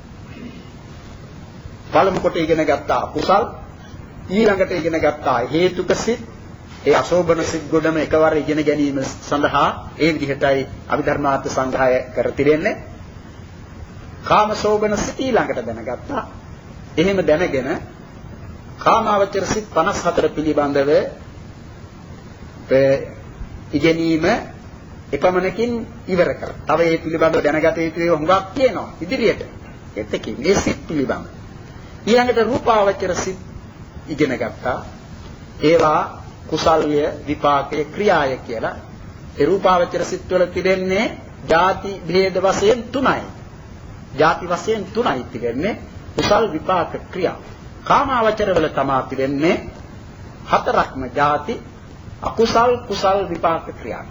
පළමු කොට ඉගෙන ගත්තා අකුසල්. ඊළඟට ඉගෙන ගත්තා හේතුක සිත්. ඒ අශෝභන සිත් ගොඩම එකවර ඉගෙන ගැනීම සඳහා ඒ විදිහටයි අභිධර්මාර්ථ සංග්‍රහය කර තිරෙන්නේ. කාමශෝභන සිත් ඊළඟට දැනගත්තා. එහෙම දැනගෙන කාමාවචර සිත් පනස් හතර පිළිබඳව ඉගෙනීම එපමණකින් ඉවර කළා. තව ඒ පිළිබඳව දැනගත යුතු ඒවා හුඟක් තියෙනවා ඉදිරියට. එතකින් මේ සිත් පිළිබඳව. ඊළඟට රූපාවචර සිත් ඉගෙන ගත්තා. ඒවා කුසල්ය, විපාකය, ක්‍රියාය කියලා. ඒ රූපාවචර සිත් වල තිබෙන්නේ ಜಾති භේද වශයෙන් තුනයි. ಜಾති වශයෙන් තුනයි තිබෙන්නේ කුසල්, විපාක, ක්‍රියා. කාමාවචර වල තමා තිබෙන්නේ හතරක්ම ಜಾති, අකුසල්, කුසල්, විපාක, ක්‍රියා.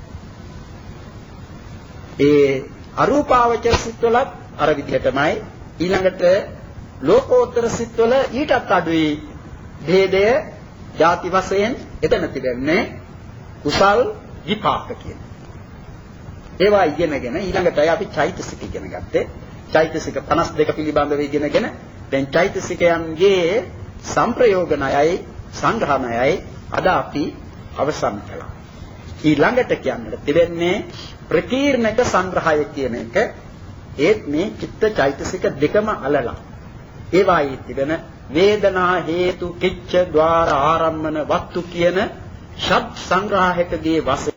ඒ අරූපාවචර සිත් වල අර විදිහටමයි. ඊළඟට ලෝකෝත්තර සිත් වල ඊටත් අඩුයි භේදය. ಜಾති වශයෙන් එතන තිබෙන්නේ කුසල්, විපාක කියන. ඒවා ඉගෙනගෙන ඊළඟට අපි චෛතසික ඉගෙන ගත්තේ. චෛතසික පනස් දෙක පිළිබඳව ඉගෙනගෙන දැන් චෛතසිකයන්ගේ සංප්‍රයෝගණයයි සංග්‍රහණයයි අද අපි අවසන් කළා. ඊළඟට කියන්නට තිබෙන්නේ ප්‍රකීර්ණක සංග්‍රහය කියන එක. ඒත් මේ චිත්ත චෛතසික දෙකම අලලා ඒවායේ තිබෙන වේදනා හේතු කිච්ඡ ద్వාර ආරම්මන වත්තු කියන ශබ්ද සංග්‍රහයකදී වශයෙන්